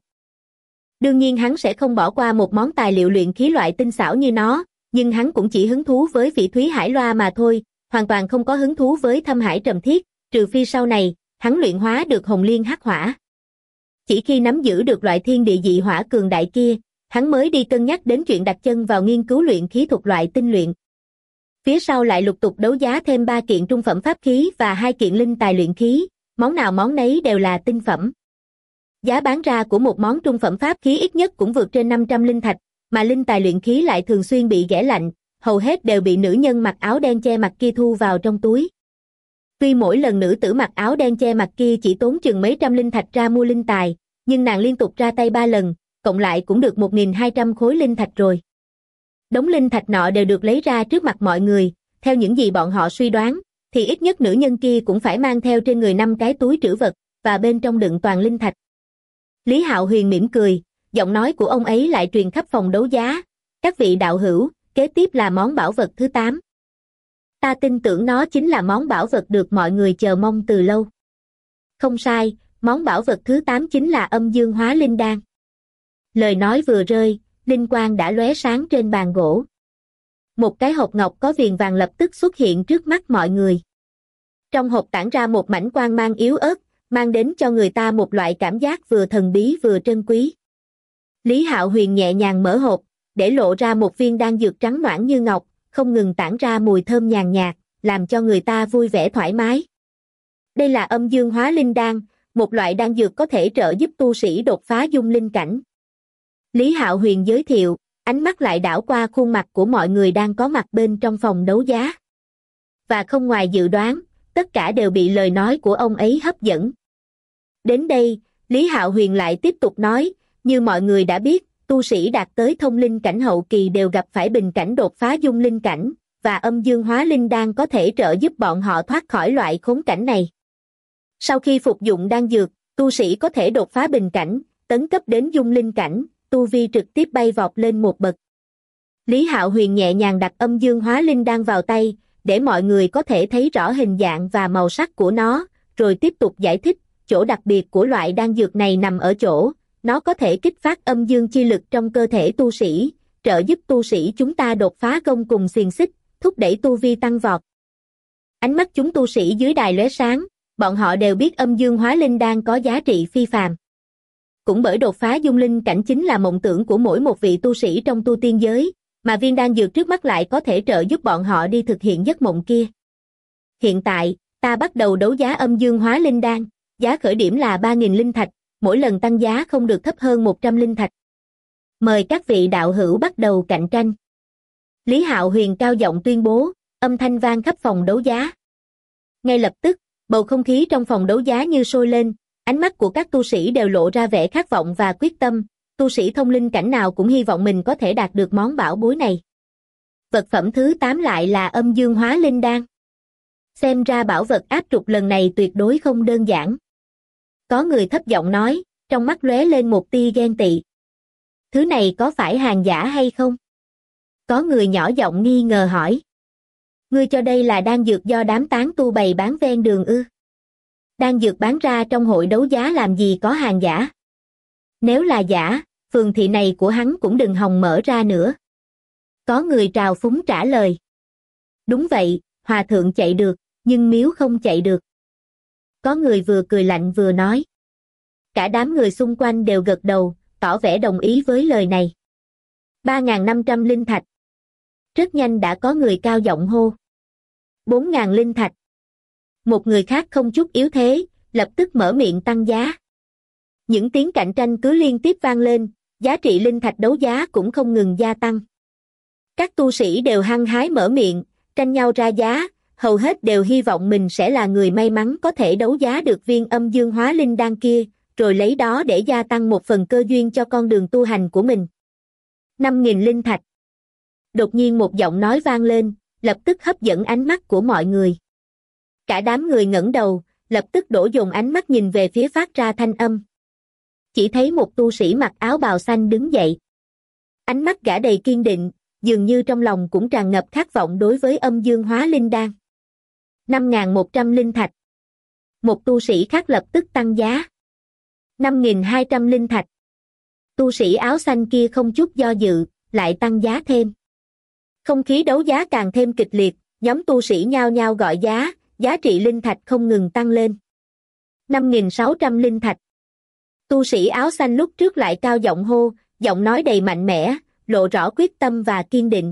Đương nhiên hắn sẽ không bỏ qua một món tài liệu luyện khí loại tinh xảo như nó, nhưng hắn cũng chỉ hứng thú với phỉ thúy hải loa mà thôi, hoàn toàn không có hứng thú với thâm hải trầm thiết, trừ phi sau này, hắn luyện hóa được hồng liên hắc hỏa. Chỉ khi nắm giữ được loại thiên địa dị hỏa cường đại kia, hắn mới đi cân nhắc đến chuyện đặt chân vào nghiên cứu luyện khí thuật loại tinh luyện. Phía sau lại lục tục đấu giá thêm ba kiện trung phẩm pháp khí và hai kiện linh tài luyện khí, món nào món nấy đều là tinh phẩm. Giá bán ra của một món trung phẩm pháp khí ít nhất cũng vượt trên năm trăm linh thạch, mà linh tài luyện khí lại thường xuyên bị ghẻ lạnh, hầu hết đều bị nữ nhân mặc áo đen che mặt kia thu vào trong túi. Tuy mỗi lần nữ tử mặc áo đen che mặt kia chỉ tốn chừng mấy trăm linh thạch ra mua linh tài, nhưng nàng liên tục ra tay ba lần, cộng lại cũng được một nghìn hai trăm khối linh thạch rồi. Đống linh thạch nọ đều được lấy ra trước mặt mọi người, theo những gì bọn họ suy đoán, thì ít nhất nữ nhân kia cũng phải mang theo trên người năm cái túi trữ vật, và bên trong đựng toàn linh thạch. Lý Hạo Huyền mỉm cười, giọng nói của ông ấy lại truyền khắp phòng đấu giá. Các vị đạo hữu, kế tiếp là món bảo vật thứ tám. Ta tin tưởng nó chính là món bảo vật được mọi người chờ mong từ lâu. Không sai, món bảo vật thứ tám chính là âm dương hóa linh đan. Lời nói vừa rơi, linh quang đã lóe sáng trên bàn gỗ. Một cái hộp ngọc có viền vàng lập tức xuất hiện trước mắt mọi người. Trong hộp tản ra một mảnh quang mang yếu ớt, mang đến cho người ta một loại cảm giác vừa thần bí vừa trân quý. Lý Hạo Huyền nhẹ nhàng mở hộp, để lộ ra một viên đan dược trắng nõn như ngọc, không ngừng tản ra mùi thơm nhàn nhạt, làm cho người ta vui vẻ thoải mái. Đây là âm dương hóa linh đan, một loại đan dược có thể trợ giúp tu sĩ đột phá dung linh cảnh. Lý Hạo Huyền giới thiệu, ánh mắt lại đảo qua khuôn mặt của mọi người đang có mặt bên trong phòng đấu giá. Và không ngoài dự đoán, tất cả đều bị lời nói của ông ấy hấp dẫn. Đến đây, Lý Hạo Huyền lại tiếp tục nói, như mọi người đã biết, tu sĩ đạt tới thông linh cảnh hậu kỳ đều gặp phải bình cảnh đột phá dung linh cảnh, và âm dương hóa linh đan có thể trợ giúp bọn họ thoát khỏi loại khốn cảnh này. Sau khi phục dụng đan dược, tu sĩ có thể đột phá bình cảnh, tấn cấp đến dung linh cảnh, tu vi trực tiếp bay vọt lên một bậc. Lý Hạo Huyền nhẹ nhàng đặt âm dương hóa linh đan vào tay, để mọi người có thể thấy rõ hình dạng và màu sắc của nó, rồi tiếp tục giải thích, chỗ đặc biệt của loại đan dược này nằm ở chỗ, nó có thể kích phát âm dương chi lực trong cơ thể tu sĩ, trợ giúp tu sĩ chúng ta đột phá gông cùng xiềng xích, thúc đẩy tu vi tăng vọt. Ánh mắt chúng tu sĩ dưới đài lóe sáng, bọn họ đều biết âm dương hóa linh đan có giá trị phi phàm. Cũng bởi đột phá dung linh cảnh chính là mộng tưởng của mỗi một vị tu sĩ trong tu tiên giới, mà viên đan dược trước mắt lại có thể trợ giúp bọn họ đi thực hiện giấc mộng kia. Hiện tại, ta bắt đầu đấu giá âm dương hóa linh đan, giá khởi điểm là ba nghìn linh thạch, mỗi lần tăng giá không được thấp hơn một trăm linh thạch. Mời các vị đạo hữu bắt đầu cạnh tranh. Lý Hạo Huyền cao giọng tuyên bố, âm thanh vang khắp phòng đấu giá. Ngay lập tức, bầu không khí trong phòng đấu giá như sôi lên, ánh mắt của các tu sĩ đều lộ ra vẻ khát vọng và quyết tâm, tu sĩ thông linh cảnh nào cũng hy vọng mình có thể đạt được món bảo bối này. Vật phẩm thứ tám lại là âm dương hóa linh đan. Xem ra bảo vật áp trục lần này tuyệt đối không đơn giản. Có người thấp giọng nói, trong mắt lóe lên một tia ghen tị. Thứ này có phải hàng giả hay không? Có người nhỏ giọng nghi ngờ hỏi. Ngươi cho đây là đan dược do đám tán tu bày bán ven đường ư? Đan dược bán ra trong hội đấu giá làm gì có hàng giả? Nếu là giả, phường thị này của hắn cũng đừng hòng mở ra nữa. Có người trào phúng trả lời. Đúng vậy, hòa thượng chạy được, nhưng miếu không chạy được. Có người vừa cười lạnh vừa nói. Cả đám người xung quanh đều gật đầu, tỏ vẻ đồng ý với lời này. ba nghìn năm trăm linh thạch. Rất nhanh đã có người cao giọng hô. bốn nghìn linh thạch. Một người khác không chút yếu thế, lập tức mở miệng tăng giá. Những tiếng cạnh tranh cứ liên tiếp vang lên, giá trị linh thạch đấu giá cũng không ngừng gia tăng. Các tu sĩ đều hăng hái mở miệng, tranh nhau ra giá, hầu hết đều hy vọng mình sẽ là người may mắn có thể đấu giá được viên âm dương hóa linh đan kia, rồi lấy đó để gia tăng một phần cơ duyên cho con đường tu hành của mình. năm nghìn linh thạch. Đột nhiên một giọng nói vang lên, lập tức hấp dẫn ánh mắt của mọi người. Cả đám người ngẩng đầu, lập tức đổ dồn ánh mắt nhìn về phía phát ra thanh âm. Chỉ thấy một tu sĩ mặc áo bào xanh đứng dậy. Ánh mắt gã đầy kiên định, dường như trong lòng cũng tràn ngập khát vọng đối với âm dương hóa linh đan. năm nghìn một trăm linh thạch. Một tu sĩ khác lập tức tăng giá. năm nghìn hai trăm linh thạch. Tu sĩ áo xanh kia không chút do dự, lại tăng giá thêm. Không khí đấu giá càng thêm kịch liệt, nhóm tu sĩ nhao nhao gọi giá, giá trị linh thạch không ngừng tăng lên. năm nghìn sáu trăm linh thạch. Tu sĩ áo xanh lúc trước lại cao giọng hô, giọng nói đầy mạnh mẽ, lộ rõ quyết tâm và kiên định.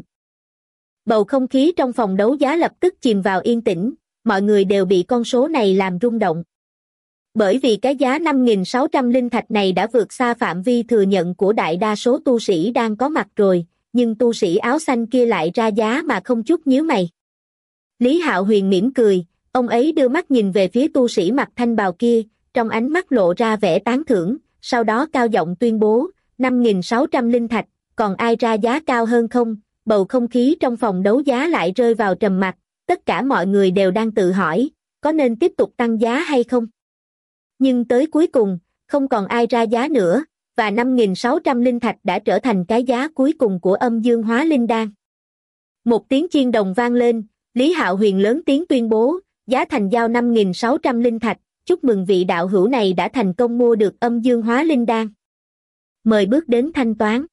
Bầu không khí trong phòng đấu giá lập tức chìm vào yên tĩnh, mọi người đều bị con số này làm rung động. Bởi vì cái giá năm nghìn sáu trăm linh thạch này đã vượt xa phạm vi thừa nhận của đại đa số tu sĩ đang có mặt rồi, nhưng tu sĩ áo xanh kia lại ra giá mà không chút nhíu mày. Lý Hạo Huyền mỉm cười, ông ấy đưa mắt nhìn về phía tu sĩ mặc thanh bào kia, trong ánh mắt lộ ra vẻ tán thưởng, sau đó cao giọng tuyên bố, năm nghìn sáu trăm linh thạch, còn ai ra giá cao hơn không? Bầu không khí trong phòng đấu giá lại rơi vào trầm mặc, tất cả mọi người đều đang tự hỏi, có nên tiếp tục tăng giá hay không? Nhưng tới cuối cùng, không còn ai ra giá nữa, và năm nghìn sáu trăm linh thạch đã trở thành cái giá cuối cùng của âm dương hóa linh đan. Một tiếng chiên đồng vang lên, Lý Hạo Huyền lớn tiếng tuyên bố, giá thành giao năm nghìn sáu trăm linh thạch, chúc mừng vị đạo hữu này đã thành công mua được âm dương hóa linh đan. Mời bước đến thanh toán.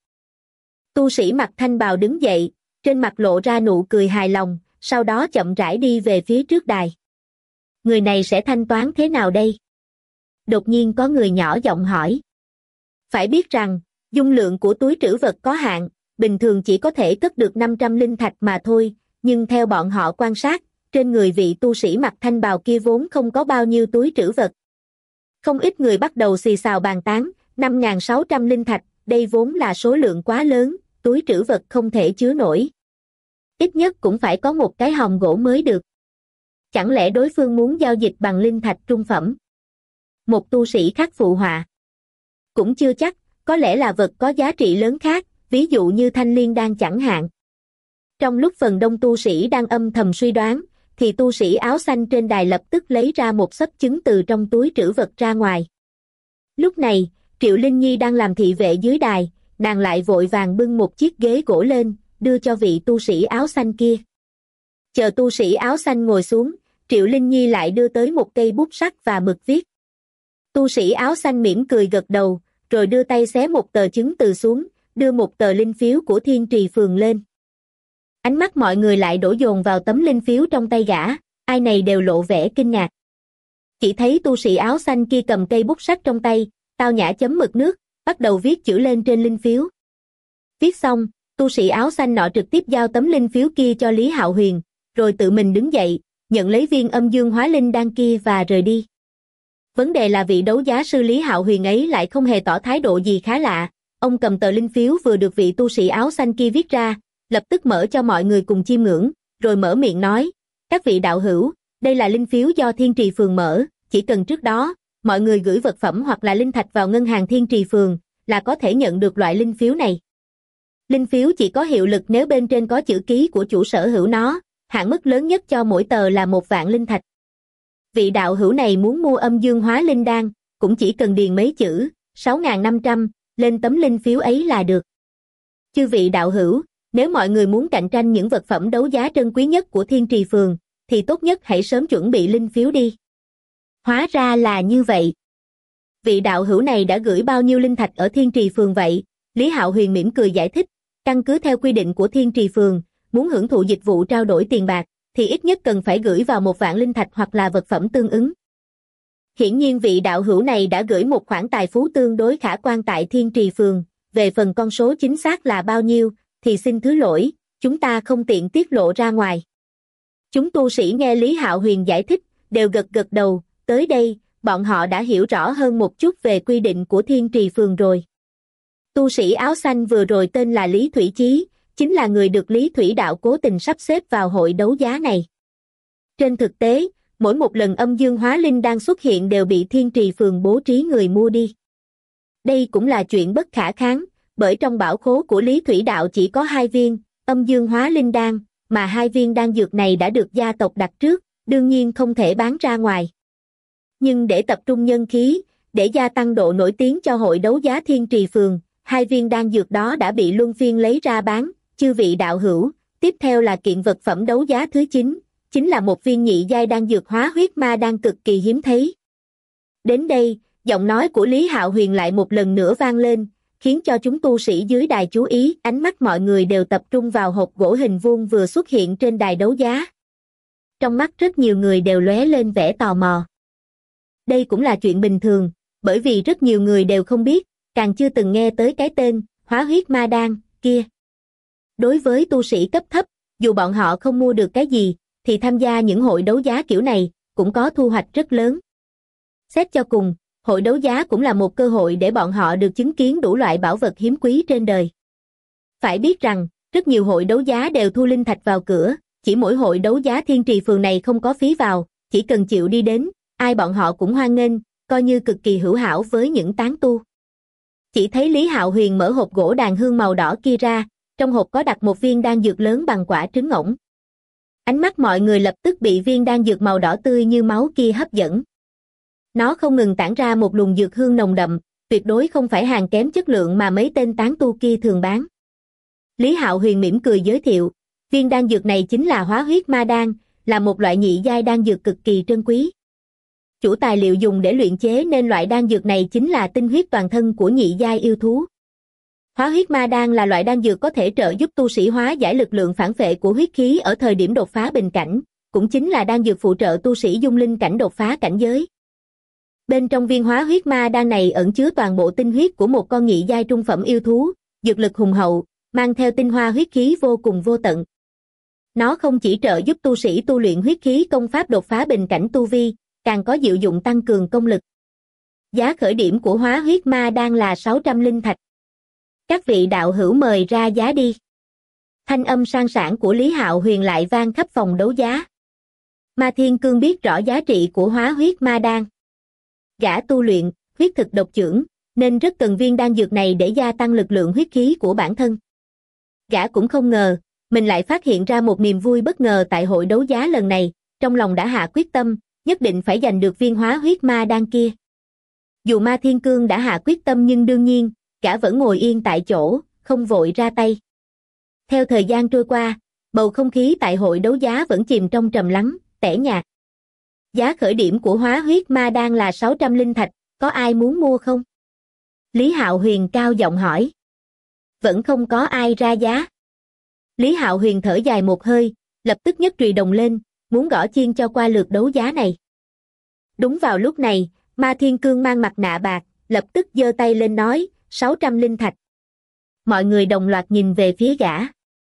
Tu sĩ mặc thanh bào đứng dậy, trên mặt lộ ra nụ cười hài lòng, sau đó chậm rãi đi về phía trước đài. Người này sẽ thanh toán thế nào đây? Đột nhiên có người nhỏ giọng hỏi. Phải biết rằng, dung lượng của túi trữ vật có hạn, bình thường chỉ có thể cất được năm trăm linh thạch mà thôi, nhưng theo bọn họ quan sát, trên người vị tu sĩ mặc thanh bào kia vốn không có bao nhiêu túi trữ vật. Không ít người bắt đầu xì xào bàn tán, năm nghìn sáu trăm linh thạch, đây vốn là số lượng quá lớn, túi trữ vật không thể chứa nổi. Ít nhất cũng phải có một cái hòm gỗ mới được. Chẳng lẽ đối phương muốn giao dịch bằng linh thạch trung phẩm? Một tu sĩ khác phụ họa. Cũng chưa chắc, có lẽ là vật có giá trị lớn khác, ví dụ như thanh liên đan chẳng hạn. Trong lúc phần đông tu sĩ đang âm thầm suy đoán, thì tu sĩ áo xanh trên đài lập tức lấy ra một xấp chứng từ trong túi trữ vật ra ngoài. Lúc này, Triệu Linh Nhi đang làm thị vệ dưới đài, nàng lại vội vàng bưng một chiếc ghế gỗ lên, đưa cho vị tu sĩ áo xanh kia. Chờ tu sĩ áo xanh ngồi xuống, Triệu Linh Nhi lại đưa tới một cây bút sắt và mực viết. Tu sĩ áo xanh mỉm cười gật đầu, rồi đưa tay xé một tờ chứng từ xuống, đưa một tờ linh phiếu của Thiên Trì Phường lên. Ánh mắt mọi người lại đổ dồn vào tấm linh phiếu trong tay gã, ai nấy đều lộ vẻ kinh ngạc. Chỉ thấy tu sĩ áo xanh kia cầm cây bút sắt trong tay, tao nhã chấm mực nước, bắt đầu viết chữ lên trên linh phiếu. Viết xong, tu sĩ áo xanh nọ trực tiếp giao tấm linh phiếu kia cho Lý Hạo Huyền, rồi tự mình đứng dậy, nhận lấy viên âm dương hóa linh đan kia và rời đi. Vấn đề là vị đấu giá sư Lý Hạo Huyền ấy lại không hề tỏ thái độ gì khá lạ, ông cầm tờ linh phiếu vừa được vị tu sĩ áo xanh kia viết ra, lập tức mở cho mọi người cùng chiêm ngưỡng, rồi mở miệng nói, các vị đạo hữu, đây là linh phiếu do Thiên Trì Phường mở, chỉ cần trước đó, mọi người gửi vật phẩm hoặc là linh thạch vào ngân hàng Thiên Trì Phường, là có thể nhận được loại linh phiếu này. Linh phiếu chỉ có hiệu lực nếu bên trên có chữ ký của chủ sở hữu nó, hạn mức lớn nhất cho mỗi tờ là một vạn linh thạch. Vị đạo hữu này muốn mua âm dương hóa linh đan, cũng chỉ cần điền mấy chữ, sáu nghìn năm trăm, lên tấm linh phiếu ấy là được. Chư vị đạo hữu, nếu mọi người muốn cạnh tranh những vật phẩm đấu giá trân quý nhất của Thiên Trì Phường, thì tốt nhất hãy sớm chuẩn bị linh phiếu đi. Hóa ra là như vậy. Vị đạo hữu này đã gửi bao nhiêu linh thạch ở Thiên Trì Phường vậy? Lý Hạo Huyền mỉm cười giải thích, căn cứ theo quy định của Thiên Trì Phường, muốn hưởng thụ dịch vụ trao đổi tiền bạc, thì ít nhất cần phải gửi vào một vạn linh thạch hoặc là vật phẩm tương ứng. Hiển nhiên vị đạo hữu này đã gửi một khoản tài phú tương đối khả quan tại Thiên Trì Phường, về phần con số chính xác là bao nhiêu, thì xin thứ lỗi, chúng ta không tiện tiết lộ ra ngoài. Chúng tu sĩ nghe Lý Hạo Huyền giải thích, đều gật gật đầu, tới đây, bọn họ đã hiểu rõ hơn một chút về quy định của Thiên Trì Phường rồi. Tu sĩ áo xanh vừa rồi tên là Lý Thủy Chí, chính là người được Lý Thủy Đạo cố tình sắp xếp vào hội đấu giá này. Trên thực tế, mỗi một lần âm dương hóa linh đang xuất hiện đều bị Thiên Trì Phường bố trí người mua đi. Đây cũng là chuyện bất khả kháng, bởi trong bảo khố của Lý Thủy Đạo chỉ có hai viên âm dương hóa linh đan, mà hai viên đan dược này đã được gia tộc đặt trước, đương nhiên không thể bán ra ngoài. Nhưng để tập trung nhân khí, để gia tăng độ nổi tiếng cho hội đấu giá Thiên Trì Phường, hai viên đan dược đó đã bị luân phiên lấy ra bán. Chư vị đạo hữu, tiếp theo là kiện vật phẩm đấu giá thứ chín, chính là một viên nhị giai đan dược hóa huyết ma đan cực kỳ hiếm thấy. Đến đây, giọng nói của Lý Hạo Huyền lại một lần nữa vang lên, khiến cho chúng tu sĩ dưới đài chú ý, ánh mắt mọi người đều tập trung vào hộp gỗ hình vuông vừa xuất hiện trên đài đấu giá. Trong mắt rất nhiều người đều lóe lên vẻ tò mò. Đây cũng là chuyện bình thường, bởi vì rất nhiều người đều không biết, càng chưa từng nghe tới cái tên Hóa Huyết Ma Đan kia. Đối với tu sĩ cấp thấp, dù bọn họ không mua được cái gì, thì tham gia những hội đấu giá kiểu này cũng có thu hoạch rất lớn. Xét cho cùng, hội đấu giá cũng là một cơ hội để bọn họ được chứng kiến đủ loại bảo vật hiếm quý trên đời. Phải biết rằng, rất nhiều hội đấu giá đều thu linh thạch vào cửa, chỉ mỗi hội đấu giá Thiên Trì Phường này không có phí vào, chỉ cần chịu đi đến, ai bọn họ cũng hoan nghênh, coi như cực kỳ hữu hảo với những tán tu. Chỉ thấy Lý Hạo Huyền mở hộp gỗ đàn hương màu đỏ kia ra, trong hộp có đặt một viên đan dược lớn bằng quả trứng ngỗng. Ánh mắt mọi người lập tức bị viên đan dược màu đỏ tươi như máu kia hấp dẫn. Nó không ngừng tản ra một luồng dược hương nồng đậm, tuyệt đối không phải hàng kém chất lượng mà mấy tên tán tu kia thường bán. Lý Hạo Huyền mỉm cười giới thiệu, viên đan dược này chính là Hóa Huyết Ma Đan, là một loại nhị giai đan dược cực kỳ trân quý. Chủ tài liệu dùng để luyện chế nên loại đan dược này chính là tinh huyết toàn thân của nhị giai yêu thú. Hóa Huyết Ma Đan là loại đan dược có thể trợ giúp tu sĩ hóa giải lực lượng phản phệ của huyết khí ở thời điểm đột phá bình cảnh, cũng chính là đan dược phụ trợ tu sĩ dung linh cảnh đột phá cảnh giới. Bên trong viên Hóa Huyết Ma Đan này ẩn chứa toàn bộ tinh huyết của một con nhị giai trung phẩm yêu thú, dược lực hùng hậu, mang theo tinh hoa huyết khí vô cùng vô tận. Nó không chỉ trợ giúp tu sĩ tu luyện huyết khí công pháp đột phá bình cảnh tu vi, càng có diệu dụng tăng cường công lực. Giá khởi điểm của Hóa Huyết Ma Đan là sáu trăm linh thạch. Các vị đạo hữu mời ra giá đi. Thanh âm sang sảng của Lý Hạo Huyền lại vang khắp phòng đấu giá. Ma Thiên Cương biết rõ giá trị của Hóa Huyết Ma Đan. Gã tu luyện, huyết thực độc chưởng, nên rất cần viên đan dược này để gia tăng lực lượng huyết khí của bản thân. Gã cũng không ngờ, mình lại phát hiện ra một niềm vui bất ngờ tại hội đấu giá lần này, trong lòng đã hạ quyết tâm, nhất định phải giành được viên Hóa Huyết Ma Đan kia. Dù Ma Thiên Cương đã hạ quyết tâm nhưng đương nhiên, gã vẫn ngồi yên tại chỗ, không vội ra tay. Theo thời gian trôi qua, bầu không khí tại hội đấu giá vẫn chìm trong trầm lắng, tẻ nhạt. Giá khởi điểm của Hóa Huyết Ma Đan là sáu trăm linh thạch, có ai muốn mua không? Lý Hạo Huyền cao giọng hỏi. Vẫn không có ai ra giá. Lý Hạo Huyền thở dài một hơi, lập tức nhấc chùy đồng lên, muốn gõ chiên cho qua lượt đấu giá này. Đúng vào lúc này, Ma Thiên Cương mang mặt nạ bạc, lập tức giơ tay lên nói, sáu trăm linh thạch. Mọi người đồng loạt nhìn về phía gã.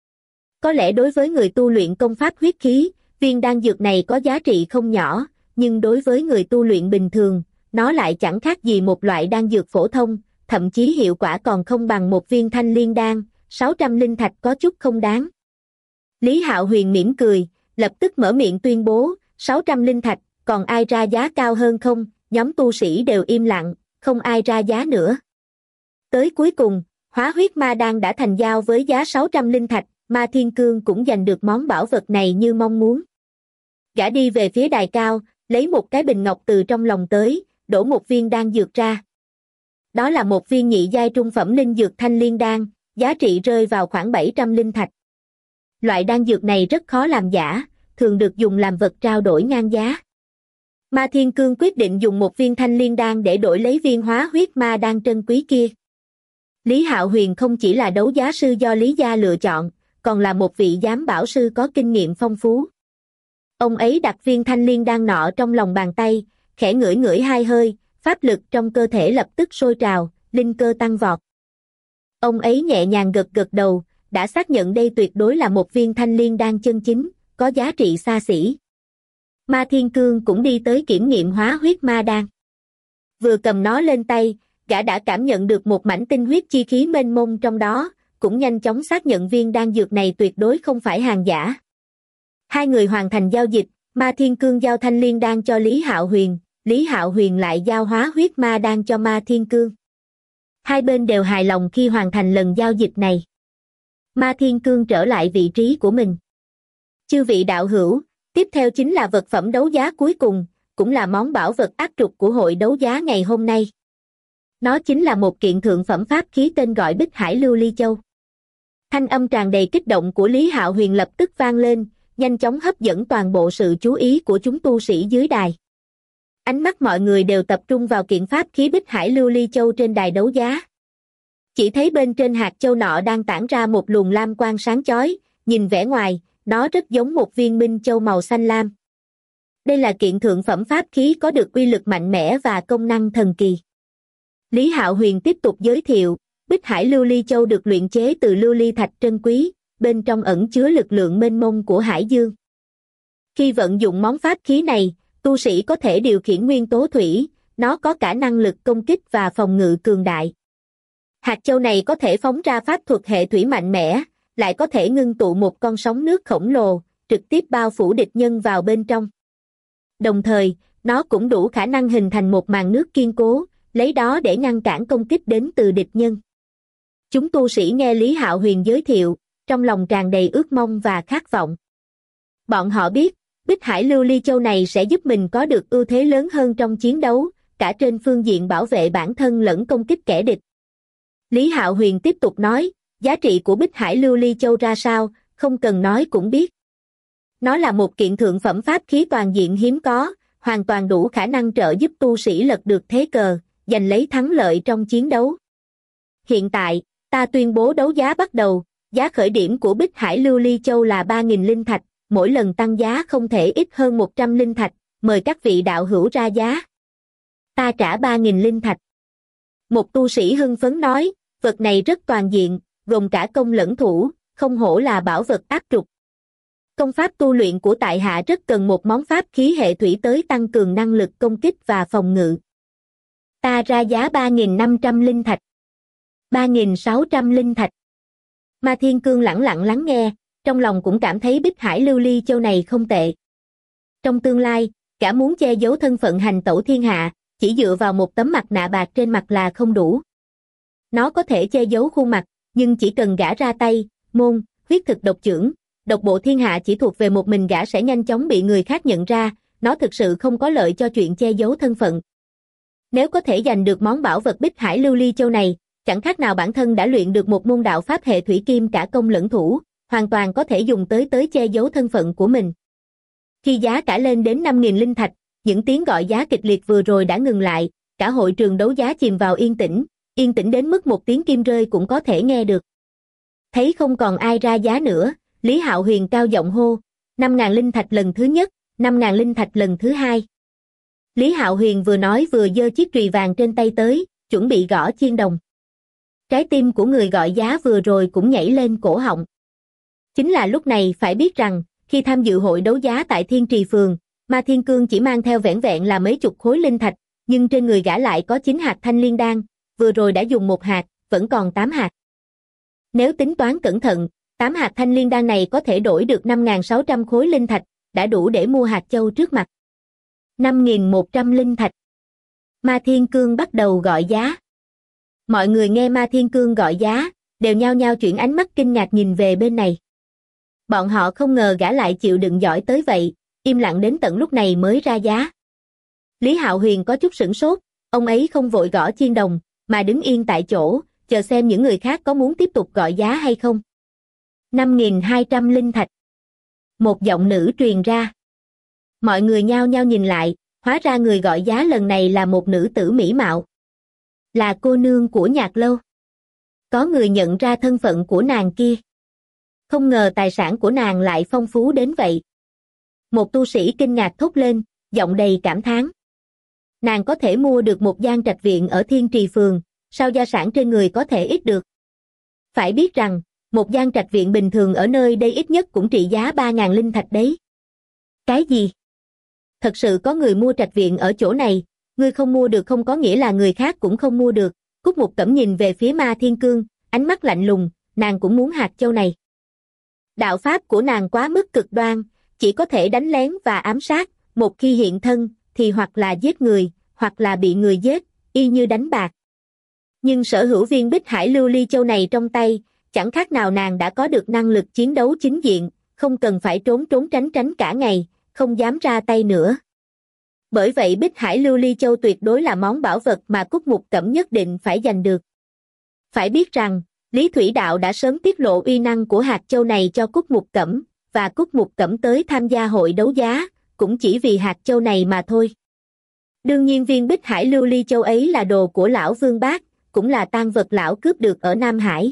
Có lẽ đối với người tu luyện công pháp huyết khí, viên đan dược này có giá trị không nhỏ, nhưng đối với người tu luyện bình thường, nó lại chẳng khác gì một loại đan dược phổ thông, thậm chí hiệu quả còn không bằng một viên thanh liên đan, sáu trăm linh thạch có chút không đáng. Lý Hạo Huyền mỉm cười, lập tức mở miệng tuyên bố, sáu trăm linh thạch, còn ai ra giá cao hơn không? Nhóm tu sĩ đều im lặng, không ai ra giá nữa. Tới cuối cùng, Hóa Huyết Ma Đan đã thành giao với giá sáu trăm linh thạch, Ma Thiên Cương cũng giành được món bảo vật này như mong muốn. Gã đi về phía đài cao, lấy một cái bình ngọc từ trong lòng tới, đổ một viên đan dược ra. Đó là một viên nhị giai trung phẩm linh dược thanh liên đan, giá trị rơi vào khoảng bảy trăm linh thạch. Loại đan dược này rất khó làm giả, thường được dùng làm vật trao đổi ngang giá. Ma Thiên Cương quyết định dùng một viên thanh liên đan để đổi lấy viên Hóa Huyết Ma Đan trân quý kia. Lý Hạo Huyền không chỉ là đấu giá sư do Lý gia lựa chọn, còn là một vị giám bảo sư có kinh nghiệm phong phú. Ông ấy đặt viên thanh liên đan nọ trong lòng bàn tay, khẽ ngửi ngửi hai hơi, pháp lực trong cơ thể lập tức sôi trào, linh cơ tăng vọt. Ông ấy nhẹ nhàng gật gật đầu, đã xác nhận đây tuyệt đối là một viên thanh liên đan chân chính, có giá trị xa xỉ. Ma Thiên Cương cũng đi tới kiểm nghiệm Hóa Huyết Ma Đan. Vừa cầm nó lên tay, gã đã cảm nhận được một mảnh tinh huyết chi khí mênh mông trong đó, cũng nhanh chóng xác nhận viên đan dược này tuyệt đối không phải hàng giả. Hai người hoàn thành giao dịch, Ma Thiên Cương giao thanh liên đan cho Lý Hạo Huyền, Lý Hạo Huyền lại giao Hóa Huyết Ma Đan cho Ma Thiên Cương. Hai bên đều hài lòng khi hoàn thành lần giao dịch này. Ma Thiên Cương trở lại vị trí của mình. Chư vị đạo hữu, tiếp theo chính là vật phẩm đấu giá cuối cùng, cũng là món bảo vật áp trục của hội đấu giá ngày hôm nay. Nó chính là một kiện thượng phẩm pháp khí tên gọi Bích Hải Lưu Ly Châu. Thanh âm tràn đầy kích động của Lý Hạo Huyền lập tức vang lên, nhanh chóng hấp dẫn toàn bộ sự chú ý của chúng tu sĩ dưới đài. Ánh mắt mọi người đều tập trung vào kiện pháp khí Bích Hải Lưu Ly Châu trên đài đấu giá. Chỉ thấy bên trên hạt châu nọ đang tản ra một luồng lam quang sáng chói, nhìn vẻ ngoài, nó rất giống một viên minh châu màu xanh lam. Đây là kiện thượng phẩm pháp khí có được uy lực mạnh mẽ và công năng thần kỳ. Lý Hạo Huyền tiếp tục giới thiệu, Bích Hải Lưu Ly Châu được luyện chế từ lưu ly thạch trân quý, bên trong ẩn chứa lực lượng mênh mông của hải dương. Khi vận dụng món pháp khí này, tu sĩ có thể điều khiển nguyên tố thủy, nó có cả năng lực công kích và phòng ngự cường đại. Hạt châu này có thể phóng ra pháp thuật hệ thủy mạnh mẽ, lại có thể ngưng tụ một con sóng nước khổng lồ, trực tiếp bao phủ địch nhân vào bên trong. Đồng thời, nó cũng đủ khả năng hình thành một màn nước kiên cố, lấy đó để ngăn cản công kích đến từ địch nhân. Chúng tu sĩ nghe Lý Hạo Huyền giới thiệu, trong lòng tràn đầy ước mong và khát vọng. Bọn họ biết, Bích Hải Lưu Ly Châu này sẽ giúp mình có được ưu thế lớn hơn trong chiến đấu, cả trên phương diện bảo vệ bản thân lẫn công kích kẻ địch. Lý Hạo Huyền tiếp tục nói, giá trị của Bích Hải Lưu Ly Châu ra sao, không cần nói cũng biết. Nó là một kiện thượng phẩm pháp khí toàn diện hiếm có, hoàn toàn đủ khả năng trợ giúp tu sĩ lật được thế cờ, giành lấy thắng lợi trong chiến đấu. Hiện tại, ta tuyên bố đấu giá bắt đầu, giá khởi điểm của Bích Hải Lưu Ly Châu là ba nghìn linh thạch, mỗi lần tăng giá không thể ít hơn một trăm linh thạch, mời các vị đạo hữu ra giá. Ta trả ba nghìn linh thạch. Một tu sĩ hưng phấn nói, vật này rất toàn diện, gồm cả công lẫn thủ, không hổ là bảo vật áp trục. Công pháp tu luyện của tại hạ rất cần một món pháp khí hệ thủy tới tăng cường năng lực công kích và phòng ngự. Ta ra giá ba nghìn năm trăm linh thạch. ba nghìn sáu trăm linh thạch. Ma Thiên Cương lẳng lặng lắng nghe, trong lòng cũng cảm thấy Bích Hải Lưu Ly Châu này không tệ. Trong tương lai, cả muốn che giấu thân phận hành tẩu thiên hạ, chỉ dựa vào một tấm mặt nạ bạc trên mặt là không đủ. Nó có thể che giấu khuôn mặt, nhưng chỉ cần gã ra tay, môn, huyết thực độc chưởng, độc bộ thiên hạ chỉ thuộc về một mình gã sẽ nhanh chóng bị người khác nhận ra, nó thực sự không có lợi cho chuyện che giấu thân phận. Nếu có thể giành được món bảo vật Bích Hải Lưu Ly Châu này, chẳng khác nào bản thân đã luyện được một môn đạo pháp hệ thủy kim cả công lẫn thủ, hoàn toàn có thể dùng tới tới che giấu thân phận của mình. Khi giá cả lên đến năm nghìn linh thạch, những tiếng gọi giá kịch liệt vừa rồi đã ngừng lại, cả hội trường đấu giá chìm vào yên tĩnh, yên tĩnh đến mức một tiếng kim rơi cũng có thể nghe được. Thấy không còn ai ra giá nữa, Lý Hạo Huyền cao giọng hô, năm nghìn linh thạch lần thứ nhất, năm nghìn linh thạch lần thứ hai. Lý Hạo Huyền vừa nói vừa giơ chiếc chùy vàng trên tay tới, chuẩn bị gõ chiên đồng. Trái tim của người gọi giá vừa rồi cũng nhảy lên cổ họng. Chính là lúc này phải biết rằng, khi tham dự hội đấu giá tại Thiên Trì Phường, Ma Thiên Cương chỉ mang theo vẻn vẹn là mấy chục khối linh thạch, nhưng trên người gã lại có chín hạt thanh liên đan, vừa rồi đã dùng một hạt, vẫn còn tám hạt. Nếu tính toán cẩn thận, tám hạt thanh liên đan này có thể đổi được năm nghìn sáu trăm khối linh thạch, đã đủ để mua hạt châu trước mặt. năm nghìn một trăm linh thạch. Ma Thiên Cương bắt đầu gọi giá. Mọi người nghe Ma Thiên Cương gọi giá, đều nhao nhao chuyển ánh mắt kinh ngạc nhìn về bên này. Bọn họ không ngờ gã lại chịu đựng giỏi tới vậy, im lặng đến tận lúc này mới ra giá. Lý Hạo Huyền có chút sửng sốt, ông ấy không vội gõ chiên đồng, mà đứng yên tại chỗ, chờ xem những người khác có muốn tiếp tục gọi giá hay không. năm nghìn hai trăm linh thạch. Một giọng nữ truyền ra. Mọi người nhao nhao nhìn lại, hóa ra người gọi giá lần này là một nữ tử mỹ mạo. Là cô nương của Nhạc Lâu. Có người nhận ra thân phận của nàng kia. Không ngờ tài sản của nàng lại phong phú đến vậy. Một tu sĩ kinh ngạc thốt lên, giọng đầy cảm thán. Nàng có thể mua được một gian trạch viện ở Thiên Trì Phường, sao gia sản trên người có thể ít được? Phải biết rằng, một gian trạch viện bình thường ở nơi đây ít nhất cũng trị giá ba nghìn linh thạch đấy. Cái gì? Thật sự có người mua trạch viện ở chỗ này, ngươi không mua được không có nghĩa là người khác cũng không mua được. Cúc Mục Cẩm nhìn về phía Ma Thiên Cương, ánh mắt lạnh lùng, nàng cũng muốn hạt châu này. Đạo pháp của nàng quá mức cực đoan, chỉ có thể đánh lén và ám sát, một khi hiện thân, thì hoặc là giết người, hoặc là bị người giết, y như đánh bạc. Nhưng sở hữu viên Bích Hải Lưu Ly Châu này trong tay, chẳng khác nào nàng đã có được năng lực chiến đấu chính diện, không cần phải trốn trốn tránh tránh cả ngày, không dám ra tay nữa. Bởi vậy Bích Hải Lưu Ly Châu tuyệt đối là món bảo vật mà Cúc Mục Cẩm nhất định phải giành được. Phải biết rằng, Lý Thủy Đạo đã sớm tiết lộ uy năng của hạt châu này cho Cúc Mục Cẩm, và Cúc Mục Cẩm tới tham gia hội đấu giá, cũng chỉ vì hạt châu này mà thôi. Đương nhiên viên Bích Hải Lưu Ly Châu ấy là đồ của lão Vương Bác, cũng là tang vật lão cướp được ở Nam Hải.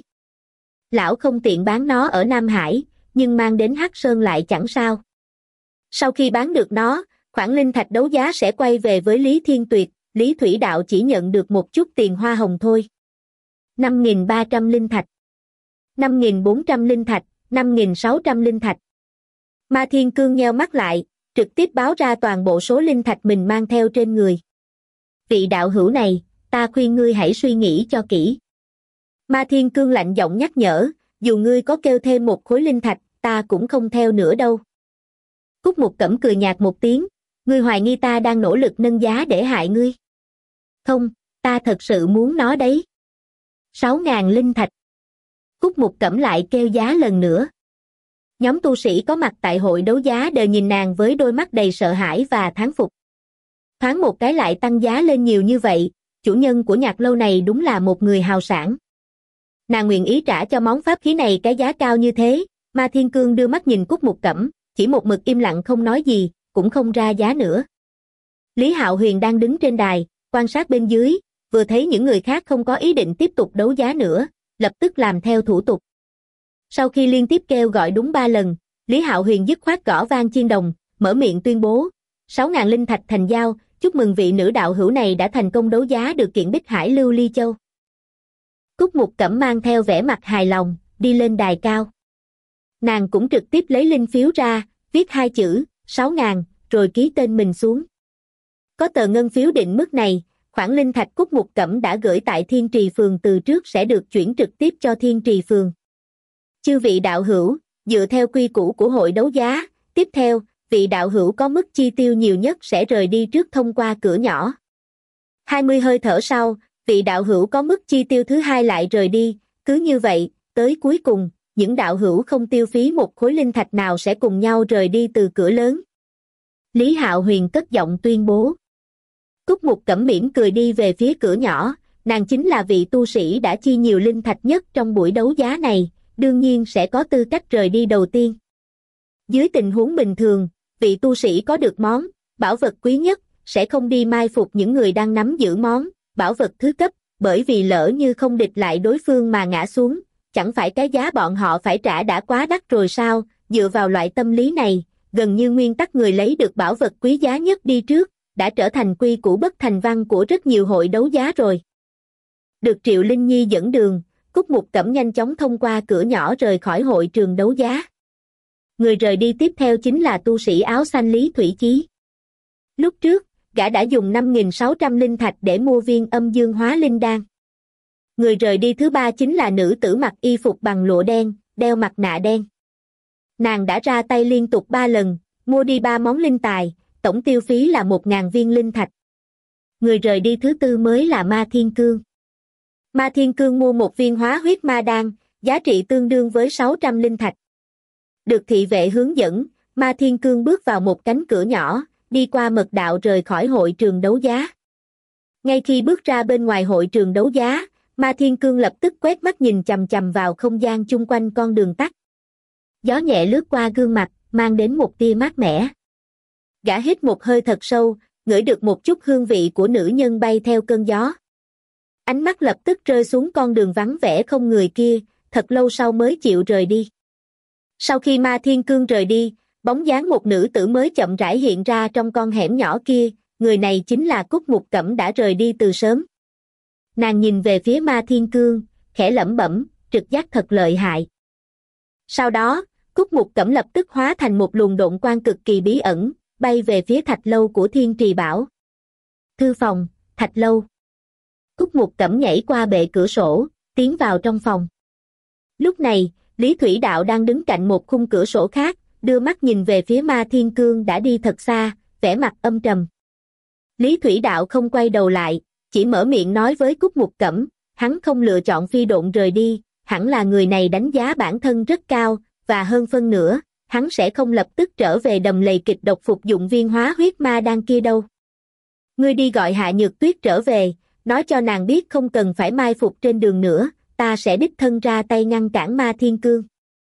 Lão không tiện bán nó ở Nam Hải, nhưng mang đến Hắc Sơn lại chẳng sao. Sau khi bán được nó, khoản linh thạch đấu giá sẽ quay về với Lý Thiên Tuyệt, Lý Thủy Đạo chỉ nhận được một chút tiền hoa hồng thôi. năm nghìn ba trăm linh thạch, năm nghìn bốn trăm linh thạch, năm nghìn sáu trăm linh thạch. Ma Thiên Cương nheo mắt lại, trực tiếp báo ra toàn bộ số linh thạch mình mang theo trên người. Vị đạo hữu này, ta khuyên ngươi hãy suy nghĩ cho kỹ. Ma Thiên Cương lạnh giọng nhắc nhở, dù ngươi có kêu thêm một khối linh thạch, ta cũng không theo nữa đâu. Cúc Mục Cẩm cười nhạt một tiếng, ngươi hoài nghi ta đang nỗ lực nâng giá để hại ngươi. Không, ta thật sự muốn nó đấy. Sáu ngàn linh thạch. Cúc Mục Cẩm lại kêu giá lần nữa. Nhóm tu sĩ có mặt tại hội đấu giá đều nhìn nàng với đôi mắt đầy sợ hãi và thán phục. Thoáng một cái lại tăng giá lên nhiều như vậy, chủ nhân của nhạc lâu này đúng là một người hào sảng. Nàng nguyện ý trả cho món pháp khí này cái giá cao như thế. Ma Thiên Cương đưa mắt nhìn Cúc Mục Cẩm, chỉ một mực im lặng không nói gì, cũng không ra giá nữa. Lý Hạo Huyền đang đứng trên đài, quan sát bên dưới, vừa thấy những người khác không có ý định tiếp tục đấu giá nữa, lập tức làm theo thủ tục. Sau khi liên tiếp kêu gọi đúng ba lần, Lý Hạo Huyền dứt khoát gõ vang chiên đồng, mở miệng tuyên bố, sáu ngàn linh thạch thành giao, chúc mừng vị nữ đạo hữu này đã thành công đấu giá được kiện Bích Hải Lưu Ly Châu. Cúc Mục Cẩm mang theo vẻ mặt hài lòng, đi lên đài cao. Nàng cũng trực tiếp lấy linh phiếu ra, viết hai chữ, sáu ngàn, rồi ký tên mình xuống. Có tờ ngân phiếu định mức này, khoản linh thạch Cúc Mục Cẩm đã gửi tại Thiên Trì Phường từ trước sẽ được chuyển trực tiếp cho Thiên Trì Phường. Chư vị đạo hữu, dựa theo quy củ của hội đấu giá, tiếp theo, vị đạo hữu có mức chi tiêu nhiều nhất sẽ rời đi trước thông qua cửa nhỏ. hai mươi hơi thở sau, vị đạo hữu có mức chi tiêu thứ hai lại rời đi, cứ như vậy, tới cuối cùng, những đạo hữu không tiêu phí một khối linh thạch nào sẽ cùng nhau rời đi từ cửa lớn. Lý Hạo Huyền cất giọng tuyên bố. Cúc Mục Cẩm mỉm cười đi về phía cửa nhỏ, nàng chính là vị tu sĩ đã chi nhiều linh thạch nhất trong buổi đấu giá này, đương nhiên sẽ có tư cách rời đi đầu tiên. Dưới tình huống bình thường, vị tu sĩ có được món, bảo vật quý nhất, sẽ không đi mai phục những người đang nắm giữ món, bảo vật thứ cấp, bởi vì lỡ như không địch lại đối phương mà ngã xuống, chẳng phải cái giá bọn họ phải trả đã quá đắt rồi sao? Dựa vào loại tâm lý này, gần như nguyên tắc người lấy được bảo vật quý giá nhất đi trước, đã trở thành quy củ bất thành văn của rất nhiều hội đấu giá rồi. Được Triệu Linh Nhi dẫn đường, Cúc Mục Cẩm nhanh chóng thông qua cửa nhỏ rời khỏi hội trường đấu giá. Người rời đi tiếp theo chính là tu sĩ áo xanh Lý Thủy Chí. Lúc trước, gã đã dùng năm nghìn sáu trăm linh thạch để mua viên âm dương hóa linh đan. Người rời đi thứ ba chính là nữ tử mặc y phục bằng lụa đen, đeo mặt nạ đen. Nàng đã ra tay liên tục ba lần, mua đi ba món linh tài, tổng tiêu phí là một ngàn viên linh thạch. Người rời đi thứ tư mới là Ma Thiên Cương. Ma Thiên Cương mua một viên hóa huyết ma đan, giá trị tương đương với sáu trăm linh thạch. Được thị vệ hướng dẫn, Ma Thiên Cương bước vào một cánh cửa nhỏ, đi qua mật đạo rời khỏi hội trường đấu giá. Ngay khi bước ra bên ngoài hội trường đấu giá, Ma Thiên Cương lập tức quét mắt nhìn chằm chằm vào không gian chung quanh con đường tắt. Gió nhẹ lướt qua gương mặt, mang đến một tia mát mẻ. Gã hít một hơi thật sâu, ngửi được một chút hương vị của nữ nhân bay theo cơn gió. Ánh mắt lập tức rơi xuống con đường vắng vẻ không người kia, thật lâu sau mới chịu rời đi. Sau khi Ma Thiên Cương rời đi, bóng dáng một nữ tử mới chậm rãi hiện ra trong con hẻm nhỏ kia, người này chính là Cúc Mục Cẩm đã rời đi từ sớm. Nàng nhìn về phía Ma Thiên Cương, khẽ lẩm bẩm, trực giác thật lợi hại. Sau đó, Cúc Mục Cẩm lập tức hóa thành một luồng độn quang cực kỳ bí ẩn, bay về phía thạch lâu của Thiên Trì Bảo. Thư phòng, thạch lâu. Cúc Mục Cẩm nhảy qua bệ cửa sổ, tiến vào trong phòng. Lúc này, Lý Thủy Đạo đang đứng cạnh một khung cửa sổ khác, đưa mắt nhìn về phía Ma Thiên Cương đã đi thật xa, vẻ mặt âm trầm. Lý Thủy Đạo không quay đầu lại, chỉ mở miệng nói với Cúc Mục Cẩm, hắn không lựa chọn phi độn rời đi, hẳn là người này đánh giá bản thân rất cao, và hơn phân nữa, hắn sẽ không lập tức trở về đầm lầy kịch độc phục dụng viên hóa huyết ma đan kia đâu. Ngươi đi gọi Hạ Nhược Tuyết trở về, nói cho nàng biết không cần phải mai phục trên đường nữa, ta sẽ đích thân ra tay ngăn cản Ma Thiên Cương.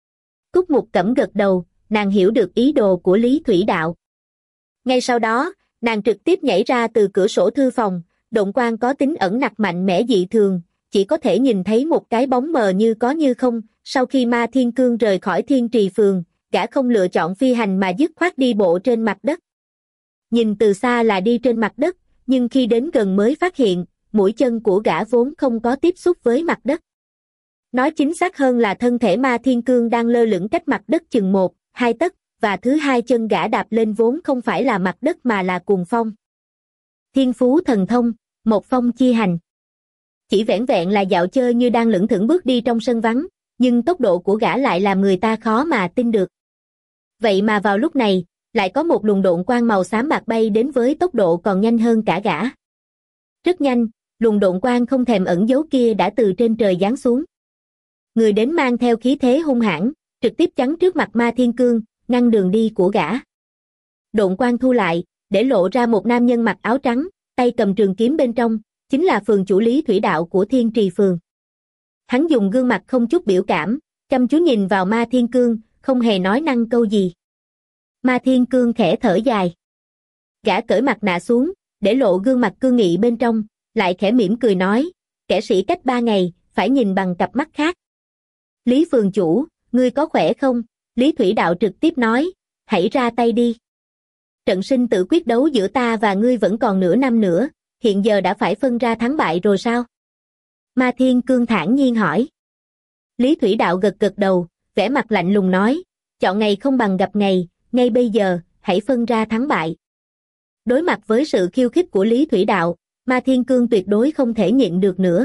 Cúc Mục Cẩm gật đầu, nàng hiểu được ý đồ của Lý Thủy Đạo. Ngay sau đó, nàng trực tiếp nhảy ra từ cửa sổ thư phòng, độn quang có tính ẩn nặc mạnh mẽ dị thường, chỉ có thể nhìn thấy một cái bóng mờ như có như không. Sau khi Ma Thiên Cương rời khỏi Thiên Trì Phường, gã không lựa chọn phi hành mà dứt khoát đi bộ trên mặt đất. Nhìn từ xa là đi trên mặt đất, nhưng khi đến gần mới phát hiện, mũi chân của gã vốn không có tiếp xúc với mặt đất. Nói chính xác hơn là thân thể Ma Thiên Cương đang lơ lửng cách mặt đất chừng một, hai tấc, và thứ hai chân gã đạp lên vốn không phải là mặt đất mà là cuồng phong. Thiên phú thần thông, một phong chi hành. Chỉ vẻn vẹn là dạo chơi như đang lững thững bước đi trong sân vắng, nhưng tốc độ của gã lại làm người ta khó mà tin được. Vậy mà vào lúc này, lại có một luồng độn quang màu xám bạc bay đến với tốc độ còn nhanh hơn cả gã. Rất nhanh, luồng độn quang không thèm ẩn giấu kia đã từ trên trời giáng xuống. Người đến mang theo khí thế hung hãn, trực tiếp chắn trước mặt Ma Thiên Cương, ngăn đường đi của gã. Độn quang thu lại, để lộ ra một nam nhân mặc áo trắng, tay cầm trường kiếm bên trong, chính là phường chủ Lý Thủy Đạo của Thiên Trì Phường. Hắn dùng gương mặt không chút biểu cảm, chăm chú nhìn vào Ma Thiên Cương, không hề nói năng câu gì. Ma Thiên Cương khẽ thở dài. Gã cởi mặt nạ xuống, để lộ gương mặt cương nghị bên trong, lại khẽ mỉm cười nói, kẻ sĩ cách ba ngày, phải nhìn bằng cặp mắt khác. Lý phường chủ, ngươi có khỏe không? Lý Thủy Đạo trực tiếp nói, hãy ra tay đi. Trận sinh tử quyết đấu giữa ta và ngươi vẫn còn nửa năm nữa, hiện giờ đã phải phân ra thắng bại rồi sao? Ma Thiên Cương thản nhiên hỏi. Lý Thủy Đạo gật gật đầu, vẻ mặt lạnh lùng nói, chọn ngày không bằng gặp ngày, ngay bây giờ, hãy phân ra thắng bại. Đối mặt với sự khiêu khích của Lý Thủy Đạo, Ma Thiên Cương tuyệt đối không thể nhịn được nữa.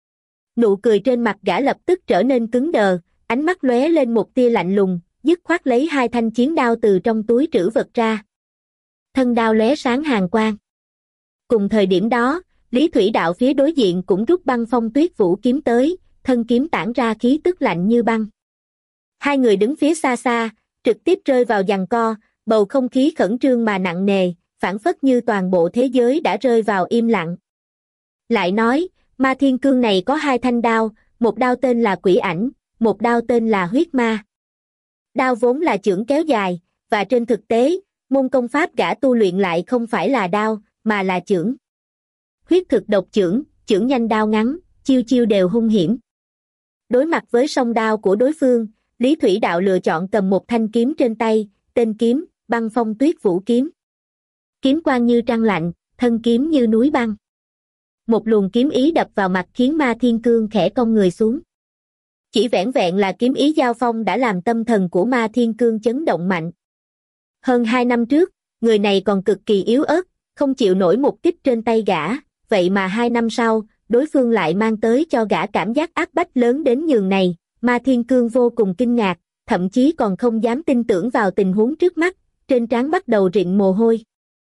Nụ cười trên mặt gã lập tức trở nên cứng đờ, ánh mắt lóe lên một tia lạnh lùng, dứt khoát lấy hai thanh chiến đao từ trong túi trữ vật ra. Thân đao lóe sáng hàn quang. Cùng thời điểm đó, Lý Thủy Đạo phía đối diện cũng rút băng phong tuyết vũ kiếm tới, thân kiếm tản ra khí tức lạnh như băng. Hai người đứng phía xa xa, trực tiếp rơi vào giằng co, bầu không khí khẩn trương mà nặng nề, phảng phất như toàn bộ thế giới đã rơi vào im lặng. Lại nói, Ma Thiên Cương này có hai thanh đao, một đao tên là Quỷ Ảnh, một đao tên là Huyết Ma. Đao vốn là chưởng kéo dài, và trên thực tế, môn công pháp gã tu luyện lại không phải là đao, mà là chưởng. Huyết thực độc chưởng, chưởng nhanh đao ngắn, chiêu chiêu đều hung hiểm. Đối mặt với song đao của đối phương, Lý Thủy Đạo lựa chọn cầm một thanh kiếm trên tay, tên kiếm, băng phong tuyết vũ kiếm. Kiếm quang như trăng lạnh, thân kiếm như núi băng. Một luồng kiếm ý đập vào mặt khiến Ma Thiên Cương khẽ cong người xuống. Chỉ vẻn vẹn là kiếm ý giao phong đã làm tâm thần của Ma Thiên Cương chấn động mạnh. Hơn hai năm trước, người này còn cực kỳ yếu ớt, không chịu nổi một kích trên tay gã, vậy mà hai năm sau, đối phương lại mang tới cho gã cảm giác áp bách lớn đến nhường này. Ma Thiên Cương vô cùng kinh ngạc, thậm chí còn không dám tin tưởng vào tình huống trước mắt, trên trán bắt đầu rịn mồ hôi.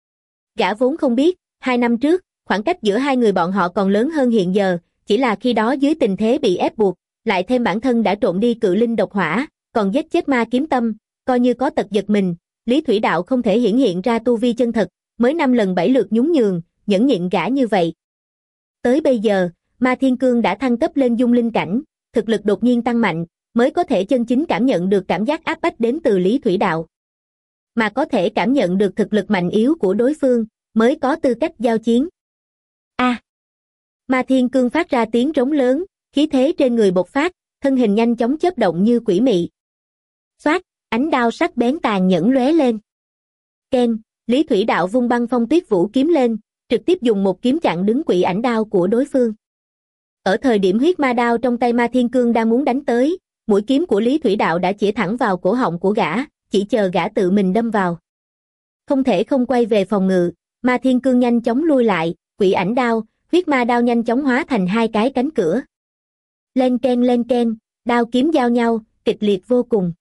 Gã vốn không biết, hai năm trước, khoảng cách giữa hai người bọn họ còn lớn hơn hiện giờ, chỉ là khi đó dưới tình thế bị ép buộc, lại thêm bản thân đã trộn đi cự linh độc hỏa, còn giết chết Ma Kiếm Tâm, coi như có tật giật mình, Lý Thủy Đạo không thể hiển hiện ra tu vi chân thật, mới năm lần bảy lượt nhún nhường, nhẫn nhịn gã như vậy. Tới bây giờ, Ma Thiên Cương đã thăng cấp lên dung linh cảnh, thực lực đột nhiên tăng mạnh, mới có thể chân chính cảm nhận được cảm giác áp bách đến từ Lý Thủy Đạo. Mà có thể cảm nhận được thực lực mạnh yếu của đối phương, mới có tư cách giao chiến. A! À, Ma Thiên Cương phát ra tiếng rống lớn, khí thế trên người bộc phát, thân hình nhanh chóng chớp động như quỷ mị. Xoát, ánh đao sắc bén tàn nhẫn lóe lên. Keng, Lý Thủy Đạo vung băng phong tuyết vũ kiếm lên, trực tiếp dùng một kiếm chặn đứng Quỷ Ảnh đao của đối phương. Ở thời điểm huyết ma đao trong tay Ma Thiên Cương đang muốn đánh tới, mũi kiếm của Lý Thủy Đạo đã chĩa thẳng vào cổ họng của gã, chỉ chờ gã tự mình đâm vào. Không thể không quay về phòng ngự, Ma Thiên Cương nhanh chóng lui lại, Quỷ Ảnh đao, huyết ma đao nhanh chóng hóa thành hai cái cánh cửa. Len ken len ken, đao kiếm giao nhau, kịch liệt vô cùng.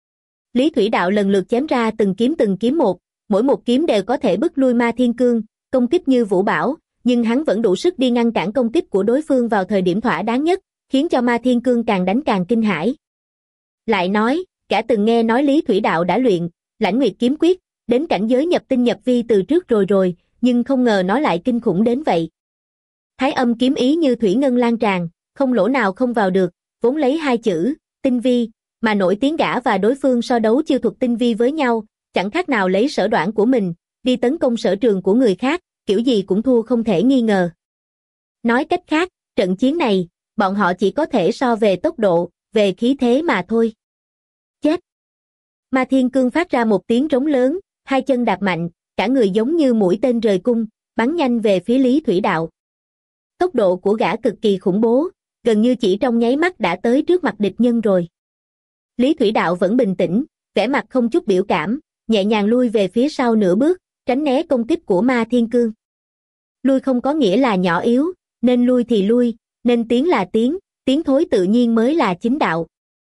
Lý Thủy Đạo lần lượt chém ra từng kiếm từng kiếm một, mỗi một kiếm đều có thể bức lui Ma Thiên Cương, công kích như vũ bão, nhưng hắn vẫn đủ sức đi ngăn cản công kích của đối phương vào thời điểm thỏa đáng nhất, khiến cho Ma Thiên Cương càng đánh càng kinh hãi. Lại nói, cả từng nghe nói Lý Thủy Đạo đã luyện Lãnh Nguyệt kiếm quyết, đến cảnh giới nhập tinh nhập vi từ trước rồi rồi, nhưng không ngờ nó lại kinh khủng đến vậy. Thái âm kiếm ý như thủy ngân lan tràn, không lỗ nào không vào được, vốn lấy hai chữ tinh vi mà nổi tiếng gã và đối phương so đấu chiêu thuật tinh vi với nhau, chẳng khác nào lấy sở đoản của mình đi tấn công sở trường của người khác, kiểu gì cũng thua không thể nghi ngờ. Nói cách khác, trận chiến này, bọn họ chỉ có thể so về tốc độ, về khí thế mà thôi. Chết! Ma Thiên Cương phát ra một tiếng rống lớn, hai chân đạp mạnh, cả người giống như mũi tên rời cung, bắn nhanh về phía Lý Thủy Đạo. Tốc độ của gã cực kỳ khủng bố, gần như chỉ trong nháy mắt đã tới trước mặt địch nhân rồi. Lý Thủy Đạo vẫn bình tĩnh, vẻ mặt không chút biểu cảm, nhẹ nhàng lui về phía sau nửa bước, tránh né công kích của Ma Thiên Cương. Lui không có nghĩa là nhỏ yếu, nên lui thì lui, nên tiến là tiến, tiến thối tự nhiên mới là chính đạo.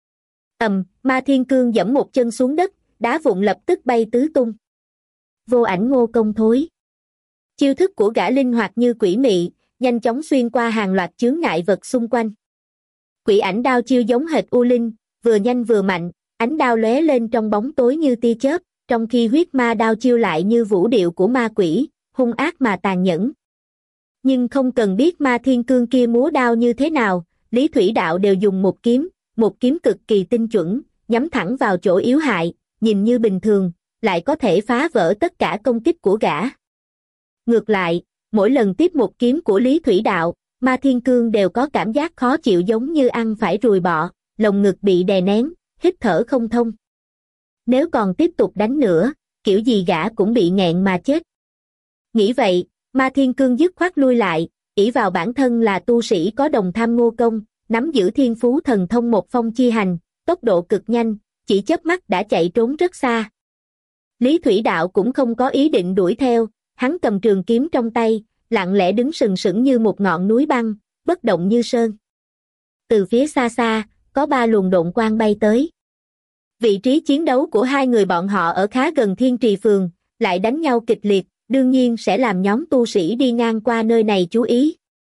Ầm, Ma Thiên Cương giẫm một chân xuống đất, đá vụn lập tức bay tứ tung. Vô ảnh ngô công thối. Chiêu thức của gã linh hoạt như quỷ mị, nhanh chóng xuyên qua hàng loạt chướng ngại vật xung quanh. Quỷ ảnh đao chiêu giống hệt U Linh, vừa nhanh vừa mạnh, ánh đao lóe lên trong bóng tối như tia chớp, trong khi huyết ma đao chiêu lại như vũ điệu của ma quỷ, hung ác mà tàn nhẫn. Nhưng không cần biết Ma Thiên Cương kia múa đao như thế nào, Lý Thủy Đạo đều dùng một kiếm, một kiếm cực kỳ tinh chuẩn, nhắm thẳng vào chỗ yếu hại, nhìn như bình thường, lại có thể phá vỡ tất cả công kích của gã. Ngược lại, mỗi lần tiếp một kiếm của Lý Thủy Đạo, Ma Thiên Cương đều có cảm giác khó chịu giống như ăn phải ruồi bọ, lồng ngực bị đè nén, hít thở không thông. Nếu còn tiếp tục đánh nữa, kiểu gì gã cũng bị nghẹn mà chết. Nghĩ vậy, Ma Thiên Cương dứt khoát lui lại, ỷ vào bản thân là tu sĩ có đồng tham ngô công, nắm giữ thiên phú thần thông một phong chi hành, tốc độ cực nhanh, chỉ chớp mắt đã chạy trốn rất xa. Lý Thủy Đạo cũng không có ý định đuổi theo, hắn cầm trường kiếm trong tay, lặng lẽ đứng sừng sững như một ngọn núi băng, bất động như sơn. Từ phía xa xa, có ba luồng độn quang bay tới. Vị trí chiến đấu của hai người bọn họ ở khá gần Thiên Trì Phường, lại đánh nhau kịch liệt, đương nhiên sẽ làm nhóm tu sĩ đi ngang qua nơi này chú ý.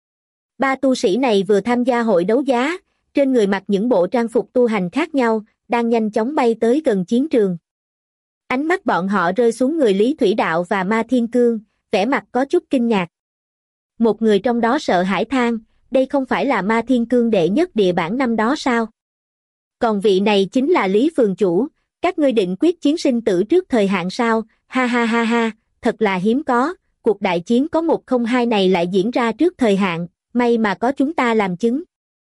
Ba tu sĩ này vừa tham gia hội đấu giá, trên người mặc những bộ trang phục tu hành khác nhau, đang nhanh chóng bay tới gần chiến trường. Ánh mắt bọn họ rơi xuống người Lý Thủy Đạo và Ma Thiên Cương, vẻ mặt có chút kinh ngạc. Một người trong đó sợ hãi than, đây không phải là Ma Thiên Cương đệ nhất địa bản năm đó sao? Còn vị này chính là Lý Phường Chủ, các ngươi định quyết chiến sinh tử trước thời hạn sao? Ha ha ha ha, thật là hiếm có, cuộc đại chiến có một không hai này lại diễn ra trước thời hạn, may mà có chúng ta làm chứng.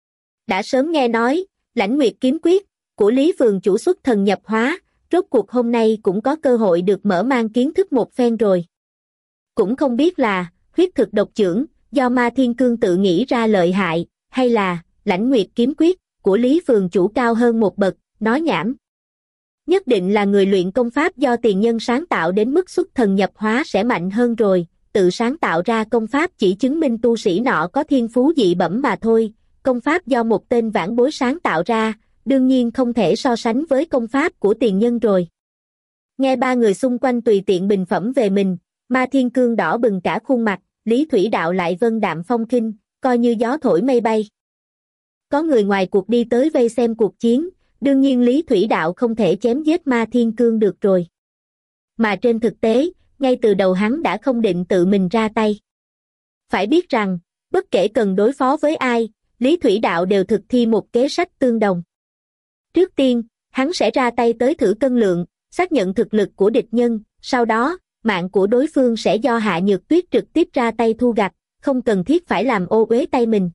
Đã sớm nghe nói, Lãnh Nguyệt kiếm quyết của Lý Phường Chủ xuất thần nhập hóa, rốt cuộc hôm nay cũng có cơ hội được mở mang kiến thức một phen rồi. Cũng không biết là huyết thực độc chưởng do Ma Thiên Cương tự nghĩ ra lợi hại, hay là Lãnh Nguyệt kiếm quyết của Lý Phường Chủ cao hơn một bậc, nói nhảm. Nhất định là người luyện công pháp do tiền nhân sáng tạo đến mức xuất thần nhập hóa sẽ mạnh hơn rồi, tự sáng tạo ra công pháp chỉ chứng minh tu sĩ nọ có thiên phú dị bẩm mà thôi, công pháp do một tên vãn bối sáng tạo ra, đương nhiên không thể so sánh với công pháp của tiền nhân rồi. Nghe ba người xung quanh tùy tiện bình phẩm về mình, Ma Thiên Cương đỏ bừng cả khuôn mặt, Lý Thủy Đạo lại vân đạm phong khinh, coi như gió thổi mây bay. Có người ngoài cuộc đi tới vây xem cuộc chiến, đương nhiên Lý Thủy Đạo không thể chém giết Ma Thiên Cương được rồi. Mà trên thực tế, ngay từ đầu hắn đã không định tự mình ra tay. Phải biết rằng, bất kể cần đối phó với ai, Lý Thủy Đạo đều thực thi một kế sách tương đồng. Trước tiên, hắn sẽ ra tay tới thử cân lượng, xác nhận thực lực của địch nhân, sau đó, mạng của đối phương sẽ do Hạ Nhược Tuyết trực tiếp ra tay thu gặt, không cần thiết phải làm ô uế tay mình.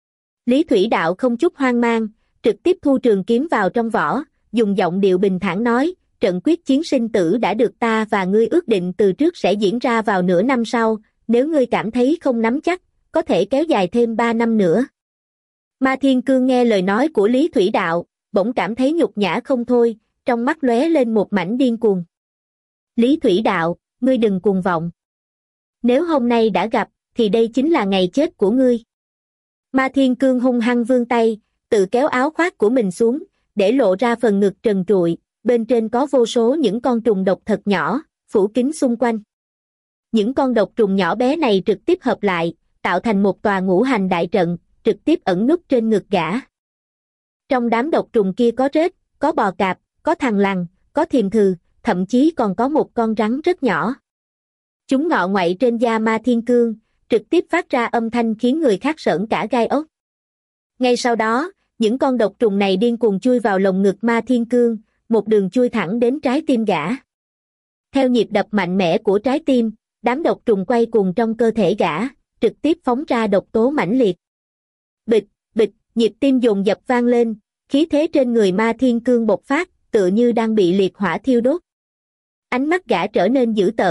Lý Thủy Đạo không chút hoang mang, trực tiếp thu trường kiếm vào trong vỏ, dùng giọng điệu bình thản nói, trận quyết chiến sinh tử đã được ta và ngươi ước định từ trước sẽ diễn ra vào nửa năm sau, nếu ngươi cảm thấy không nắm chắc, có thể kéo dài thêm ba năm nữa. Ma Thiên Cương nghe lời nói của Lý Thủy Đạo, bỗng cảm thấy nhục nhã không thôi, trong mắt lóe lên một mảnh điên cuồng. Lý Thủy Đạo, ngươi đừng cuồng vọng. Nếu hôm nay đã gặp, thì đây chính là ngày chết của ngươi. Ma Thiên Cương hung hăng vươn tay, tự kéo áo khoác của mình xuống, để lộ ra phần ngực trần trụi, bên trên có vô số những con trùng độc thật nhỏ, phủ kín xung quanh. Những con độc trùng nhỏ bé này trực tiếp hợp lại, tạo thành một tòa ngũ hành đại trận, trực tiếp ẩn núp trên ngực gã. Trong đám độc trùng kia có rết, có bò cạp, có thằn lằn, có thiềm thừ, thậm chí còn có một con rắn rất nhỏ. Chúng ngọ ngoại trên da Ma Thiên Cương, trực tiếp phát ra âm thanh khiến người khác sởn cả gai ốc. Ngay sau đó, những con độc trùng này điên cuồng chui vào lồng ngực Ma Thiên Cương, một đường chui thẳng đến trái tim gã. Theo nhịp đập mạnh mẽ của trái tim, đám độc trùng quay cuồng trong cơ thể gã, trực tiếp phóng ra độc tố mãnh liệt. Bịch, bịch, nhịp tim dồn dập vang lên, khí thế trên người Ma Thiên Cương bộc phát, tựa như đang bị liệt hỏa thiêu đốt. Ánh mắt gã trở nên dữ tợn,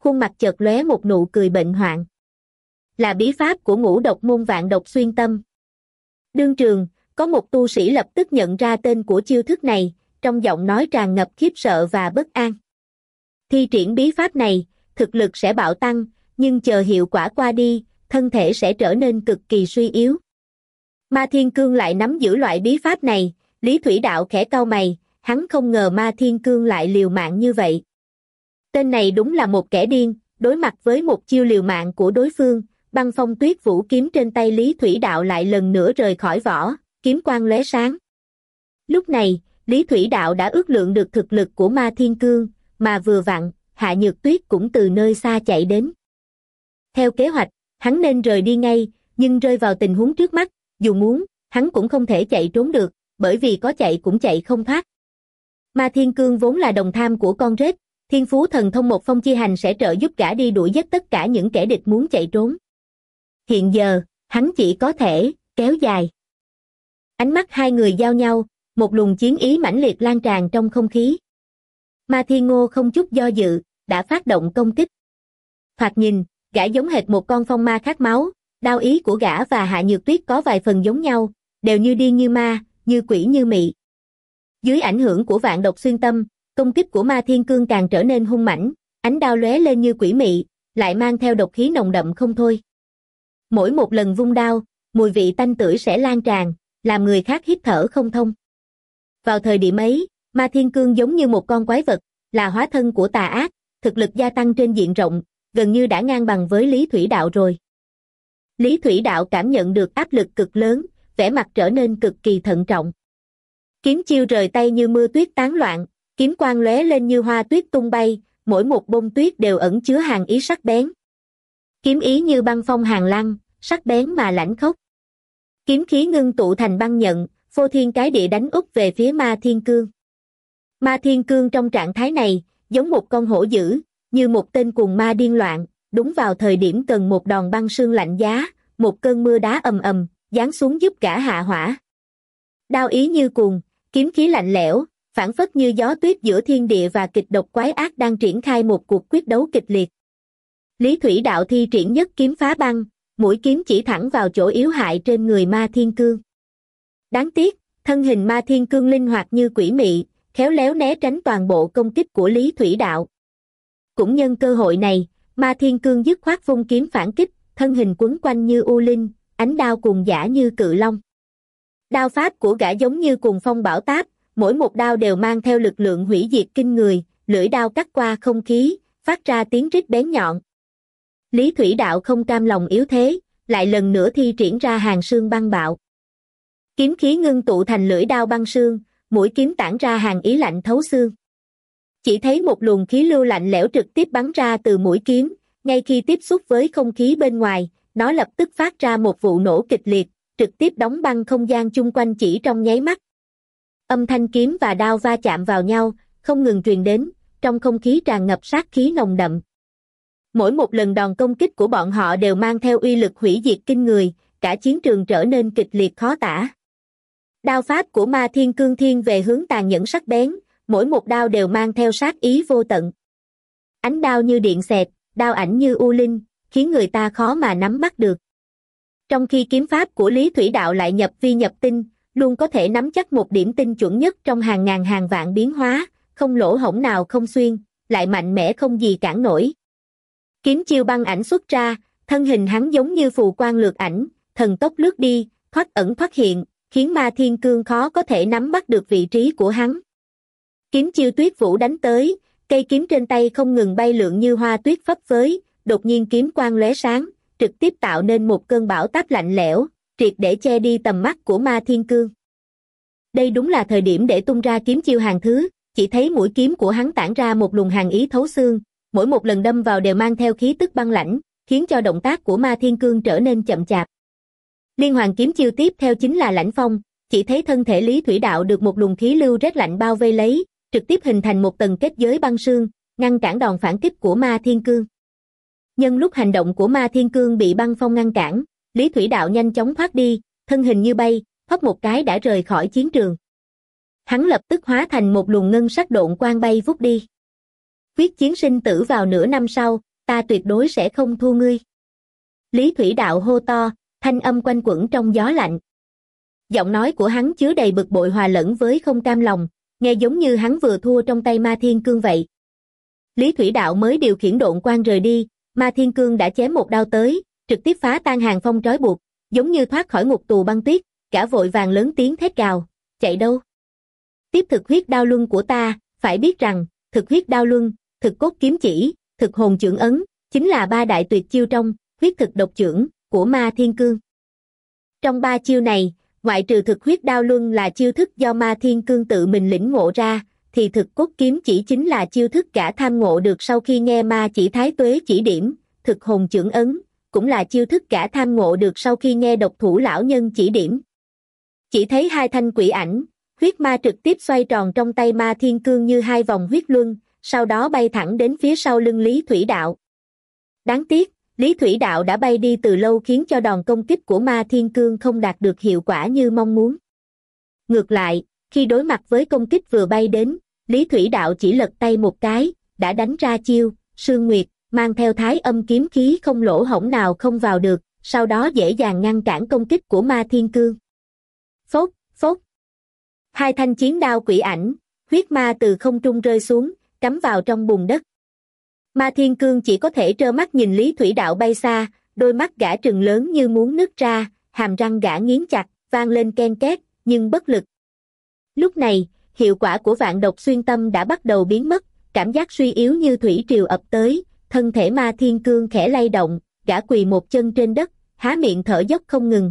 khuôn mặt chợt lóe một nụ cười bệnh hoạn. Là bí pháp của ngũ độc môn vạn độc xuyên tâm. Đương trường, có một tu sĩ lập tức nhận ra tên của chiêu thức này, trong giọng nói tràn ngập khiếp sợ và bất an. Thi triển bí pháp này, thực lực sẽ bạo tăng, nhưng chờ hiệu quả qua đi, thân thể sẽ trở nên cực kỳ suy yếu. Ma Thiên Cương lại nắm giữ loại bí pháp này, Lý Thủy Đạo khẽ cau mày, hắn không ngờ Ma Thiên Cương lại liều mạng như vậy. Tên này đúng là một kẻ điên, đối mặt với một chiêu liều mạng của đối phương, Băng Phong Tuyết Vũ kiếm trên tay Lý Thủy Đạo lại lần nữa rời khỏi vỏ, kiếm quang lóe sáng. Lúc này, Lý Thủy Đạo đã ước lượng được thực lực của Ma Thiên Cương, mà vừa vặn, Hạ Nhược Tuyết cũng từ nơi xa chạy đến. Theo kế hoạch, hắn nên rời đi ngay, nhưng rơi vào tình huống trước mắt, dù muốn, hắn cũng không thể chạy trốn được, bởi vì có chạy cũng chạy không thoát. Ma Thiên Cương vốn là đồng tham của con rết, thiên phú thần thông một phong chi hành sẽ trợ giúp gã đi đuổi giết tất cả những kẻ địch muốn chạy trốn. Hiện giờ, hắn chỉ có thể kéo dài. Ánh mắt hai người giao nhau, một luồng chiến ý mãnh liệt lan tràn trong không khí. Ma Thiên Ngô không chút do dự, đã phát động công kích. Thoạt nhìn, gã giống hệt một con phong ma khát máu, đao ý của gã và Hạ Nhược Tuyết có vài phần giống nhau, đều như điên như ma, như quỷ như mị. Dưới ảnh hưởng của vạn độc xuyên tâm, công kích của Ma Thiên Cương càng trở nên hung mãnh, ánh đao lóe lên như quỷ mị, lại mang theo độc khí nồng đậm không thôi. Mỗi một lần vung đao, mùi vị tanh tưởi sẽ lan tràn, làm người khác hít thở không thông. Vào thời điểm ấy, Ma Thiên Cương giống như một con quái vật, là hóa thân của tà ác, thực lực gia tăng trên diện rộng, gần như đã ngang bằng với Lý Thủy Đạo rồi. Lý Thủy Đạo cảm nhận được áp lực cực lớn, vẻ mặt trở nên cực kỳ thận trọng. Kiếm chiêu rời tay như mưa tuyết tán loạn, kiếm quang lóe lên như hoa tuyết tung bay, mỗi một bông tuyết đều ẩn chứa hàn ý sắc bén. Kiếm ý như băng phong hàn lăng, sắc bén mà lãnh khốc. Kiếm khí ngưng tụ thành băng nhận, phô thiên cái địa đánh úp về phía Ma Thiên Cương. Ma Thiên Cương trong trạng thái này, giống một con hổ dữ, như một tên cuồng ma điên loạn, đúng vào thời điểm cần một đòn băng sương lạnh giá, một cơn mưa đá ầm ầm, giáng xuống giúp gã hạ hỏa. Đao ý như cuồng, kiếm khí lạnh lẽo, phảng phất như gió tuyết giữa thiên địa và kịch độc quái ác đang triển khai một cuộc quyết đấu kịch liệt. Lý Thủy Đạo thi triển nhất kiếm phá băng, mũi kiếm chỉ thẳng vào chỗ yếu hại trên người Ma Thiên Cương. Đáng tiếc, thân hình Ma Thiên Cương linh hoạt như quỷ mị, khéo léo né tránh toàn bộ công kích của Lý Thủy Đạo. Cũng nhân cơ hội này, Ma Thiên Cương dứt khoát vung kiếm phản kích, thân hình quấn quanh như u linh, ánh đao cuồng dã như cự long. Đao pháp của gã giống như cuồng phong bão táp, mỗi một đao đều mang theo lực lượng hủy diệt kinh người, lưỡi đao cắt qua không khí, phát ra tiếng rít bén nhọn. Lý Thủy Đạo không cam lòng yếu thế, lại lần nữa thi triển ra hàng sương băng bạo. Kiếm khí ngưng tụ thành lưỡi đao băng sương, mũi kiếm tản ra hàng ý lạnh thấu xương. Chỉ thấy một luồng khí lưu lạnh lẽo trực tiếp bắn ra từ mũi kiếm, ngay khi tiếp xúc với không khí bên ngoài, nó lập tức phát ra một vụ nổ kịch liệt, trực tiếp đóng băng không gian chung quanh chỉ trong nháy mắt. Âm thanh kiếm và đao va chạm vào nhau, không ngừng truyền đến, trong không khí tràn ngập sát khí nồng đậm. Mỗi một lần đòn công kích của bọn họ đều mang theo uy lực hủy diệt kinh người, cả chiến trường trở nên kịch liệt khó tả. Đao pháp của Ma Thiên Cương thiên về hướng tàn nhẫn sắc bén, mỗi một đao đều mang theo sát ý vô tận. Ánh đao như điện xẹt, đao ảnh như u linh, khiến người ta khó mà nắm bắt được. Trong khi kiếm pháp của Lý Thủy Đạo lại nhập vi nhập tinh, luôn có thể nắm chắc một điểm tinh chuẩn nhất trong hàng ngàn hàng vạn biến hóa, không lỗ hổng nào không xuyên, lại mạnh mẽ không gì cản nổi. Kiếm chiêu băng ảnh xuất ra, thân hình hắn giống như phù quang lược ảnh, thần tốc lướt đi, thoát ẩn thoát hiện, khiến Ma Thiên Cương khó có thể nắm bắt được vị trí của hắn. Kiếm chiêu tuyết vũ đánh tới, cây kiếm trên tay không ngừng bay lượn như hoa tuyết phấp phới, đột nhiên kiếm quang lóe sáng, trực tiếp tạo nên một cơn bão táp lạnh lẽo, triệt để che đi tầm mắt của Ma Thiên Cương. Đây đúng là thời điểm để tung ra kiếm chiêu hàng thứ, chỉ thấy mũi kiếm của hắn tản ra một luồng hàn ý thấu xương, mỗi một lần đâm vào đều mang theo khí tức băng lãnh, khiến cho động tác của Ma Thiên Cương trở nên chậm chạp. Liên hoàn kiếm chiêu tiếp theo chính là lãnh phong, chỉ thấy thân thể Lý Thủy Đạo được một luồng khí lưu rét lạnh bao vây lấy, trực tiếp hình thành một tầng kết giới băng sương, ngăn cản đòn phản kích của Ma Thiên Cương. Nhân lúc hành động của Ma Thiên Cương bị băng phong ngăn cản, Lý Thủy Đạo nhanh chóng thoát đi, thân hình như bay, phấp một cái đã rời khỏi chiến trường. Hắn lập tức hóa thành một luồng ngân sắc độn quang bay vút đi. Quyết chiến sinh tử vào nửa năm sau, ta tuyệt đối sẽ không thua ngươi. Lý Thủy Đạo hô to, thanh âm quanh quẩn trong gió lạnh. Giọng nói của hắn chứa đầy bực bội hòa lẫn với không cam lòng, nghe giống như hắn vừa thua trong tay Ma Thiên Cương vậy. Lý Thủy Đạo mới điều khiển độn quang rời đi, Ma Thiên Cương đã chém một đao tới, trực tiếp phá tan hàng phong trói buộc, giống như thoát khỏi ngục tù băng tuyết, cả vội vàng lớn tiếng thét gào, chạy đâu? Tiếp thực huyết đao luân của ta, phải biết rằng, thực huyết đao luân, thực cốt kiếm chỉ, thực hồn chưởng ấn, chính là ba đại tuyệt chiêu trong huyết thực độc chưởng của Ma Thiên Cương. Trong ba chiêu này, ngoại trừ thực huyết đao luân là chiêu thức do Ma Thiên Cương tự mình lĩnh ngộ ra, thì thực cốt kiếm chỉ chính là chiêu thức cả tham ngộ được sau khi nghe Ma Chỉ Thái Tuế chỉ điểm, thực hồn chưởng ấn, cũng là chiêu thức cả tham ngộ được sau khi nghe độc thủ lão nhân chỉ điểm. Chỉ thấy hai thanh quỷ ảnh, huyết ma trực tiếp xoay tròn trong tay Ma Thiên Cương như hai vòng huyết luân, sau đó bay thẳng đến phía sau lưng Lý Thủy Đạo. Đáng tiếc, Lý Thủy Đạo đã bay đi từ lâu khiến cho đòn công kích của Ma Thiên Cương không đạt được hiệu quả như mong muốn. Ngược lại, khi đối mặt với công kích vừa bay đến, Lý Thủy Đạo chỉ lật tay một cái, đã đánh ra chiêu, Sương Nguyệt, mang theo thái âm kiếm khí không lỗ hổng nào không vào được, sau đó dễ dàng ngăn cản công kích của Ma Thiên Cương. Phốc, phốc. Hai thanh chiến đao quỷ ảnh, huyết ma từ không trung rơi xuống, cắm vào trong bùn đất. Ma Thiên Cương chỉ có thể trơ mắt nhìn Lý Thủy Đạo bay xa, đôi mắt gã trừng lớn như muốn nứt ra, hàm răng gã nghiến chặt, vang lên ken két, nhưng bất lực. Lúc này, hiệu quả của vạn độc xuyên tâm đã bắt đầu biến mất, cảm giác suy yếu như thủy triều ập tới, thân thể Ma Thiên Cương khẽ lay động, gã quỳ một chân trên đất, há miệng thở dốc không ngừng.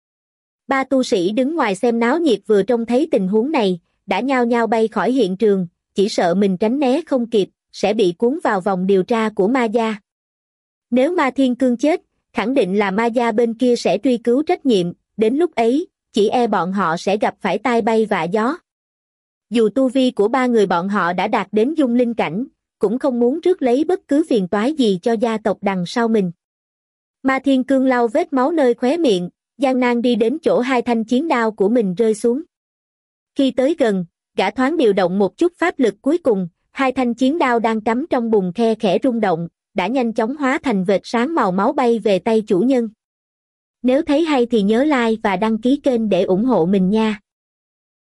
Ba tu sĩ đứng ngoài xem náo nhiệt vừa trông thấy tình huống này, đã nhao nhao bay khỏi hiện trường, chỉ sợ mình tránh né không kịp, sẽ bị cuốn vào vòng điều tra của Ma gia. Nếu Ma Thiên Cương chết, khẳng định là Ma gia bên kia sẽ truy cứu trách nhiệm, đến lúc ấy, chỉ e bọn họ sẽ gặp phải tai bay vạ gió. Dù tu vi của ba người bọn họ đã đạt đến dung linh cảnh, cũng không muốn rước lấy bất cứ phiền toái gì cho gia tộc đằng sau mình. Ma Thiên Cương lau vết máu nơi khóe miệng, gian nan đi đến chỗ hai thanh chiến đao của mình rơi xuống. Khi tới gần, gã thoáng điều động một chút pháp lực cuối cùng, hai thanh chiến đao đang cắm trong bùn khe khẽ rung động, đã nhanh chóng hóa thành vệt sáng màu máu bay về tay chủ nhân. Nếu thấy hay thì nhớ like và đăng ký kênh để ủng hộ mình nha.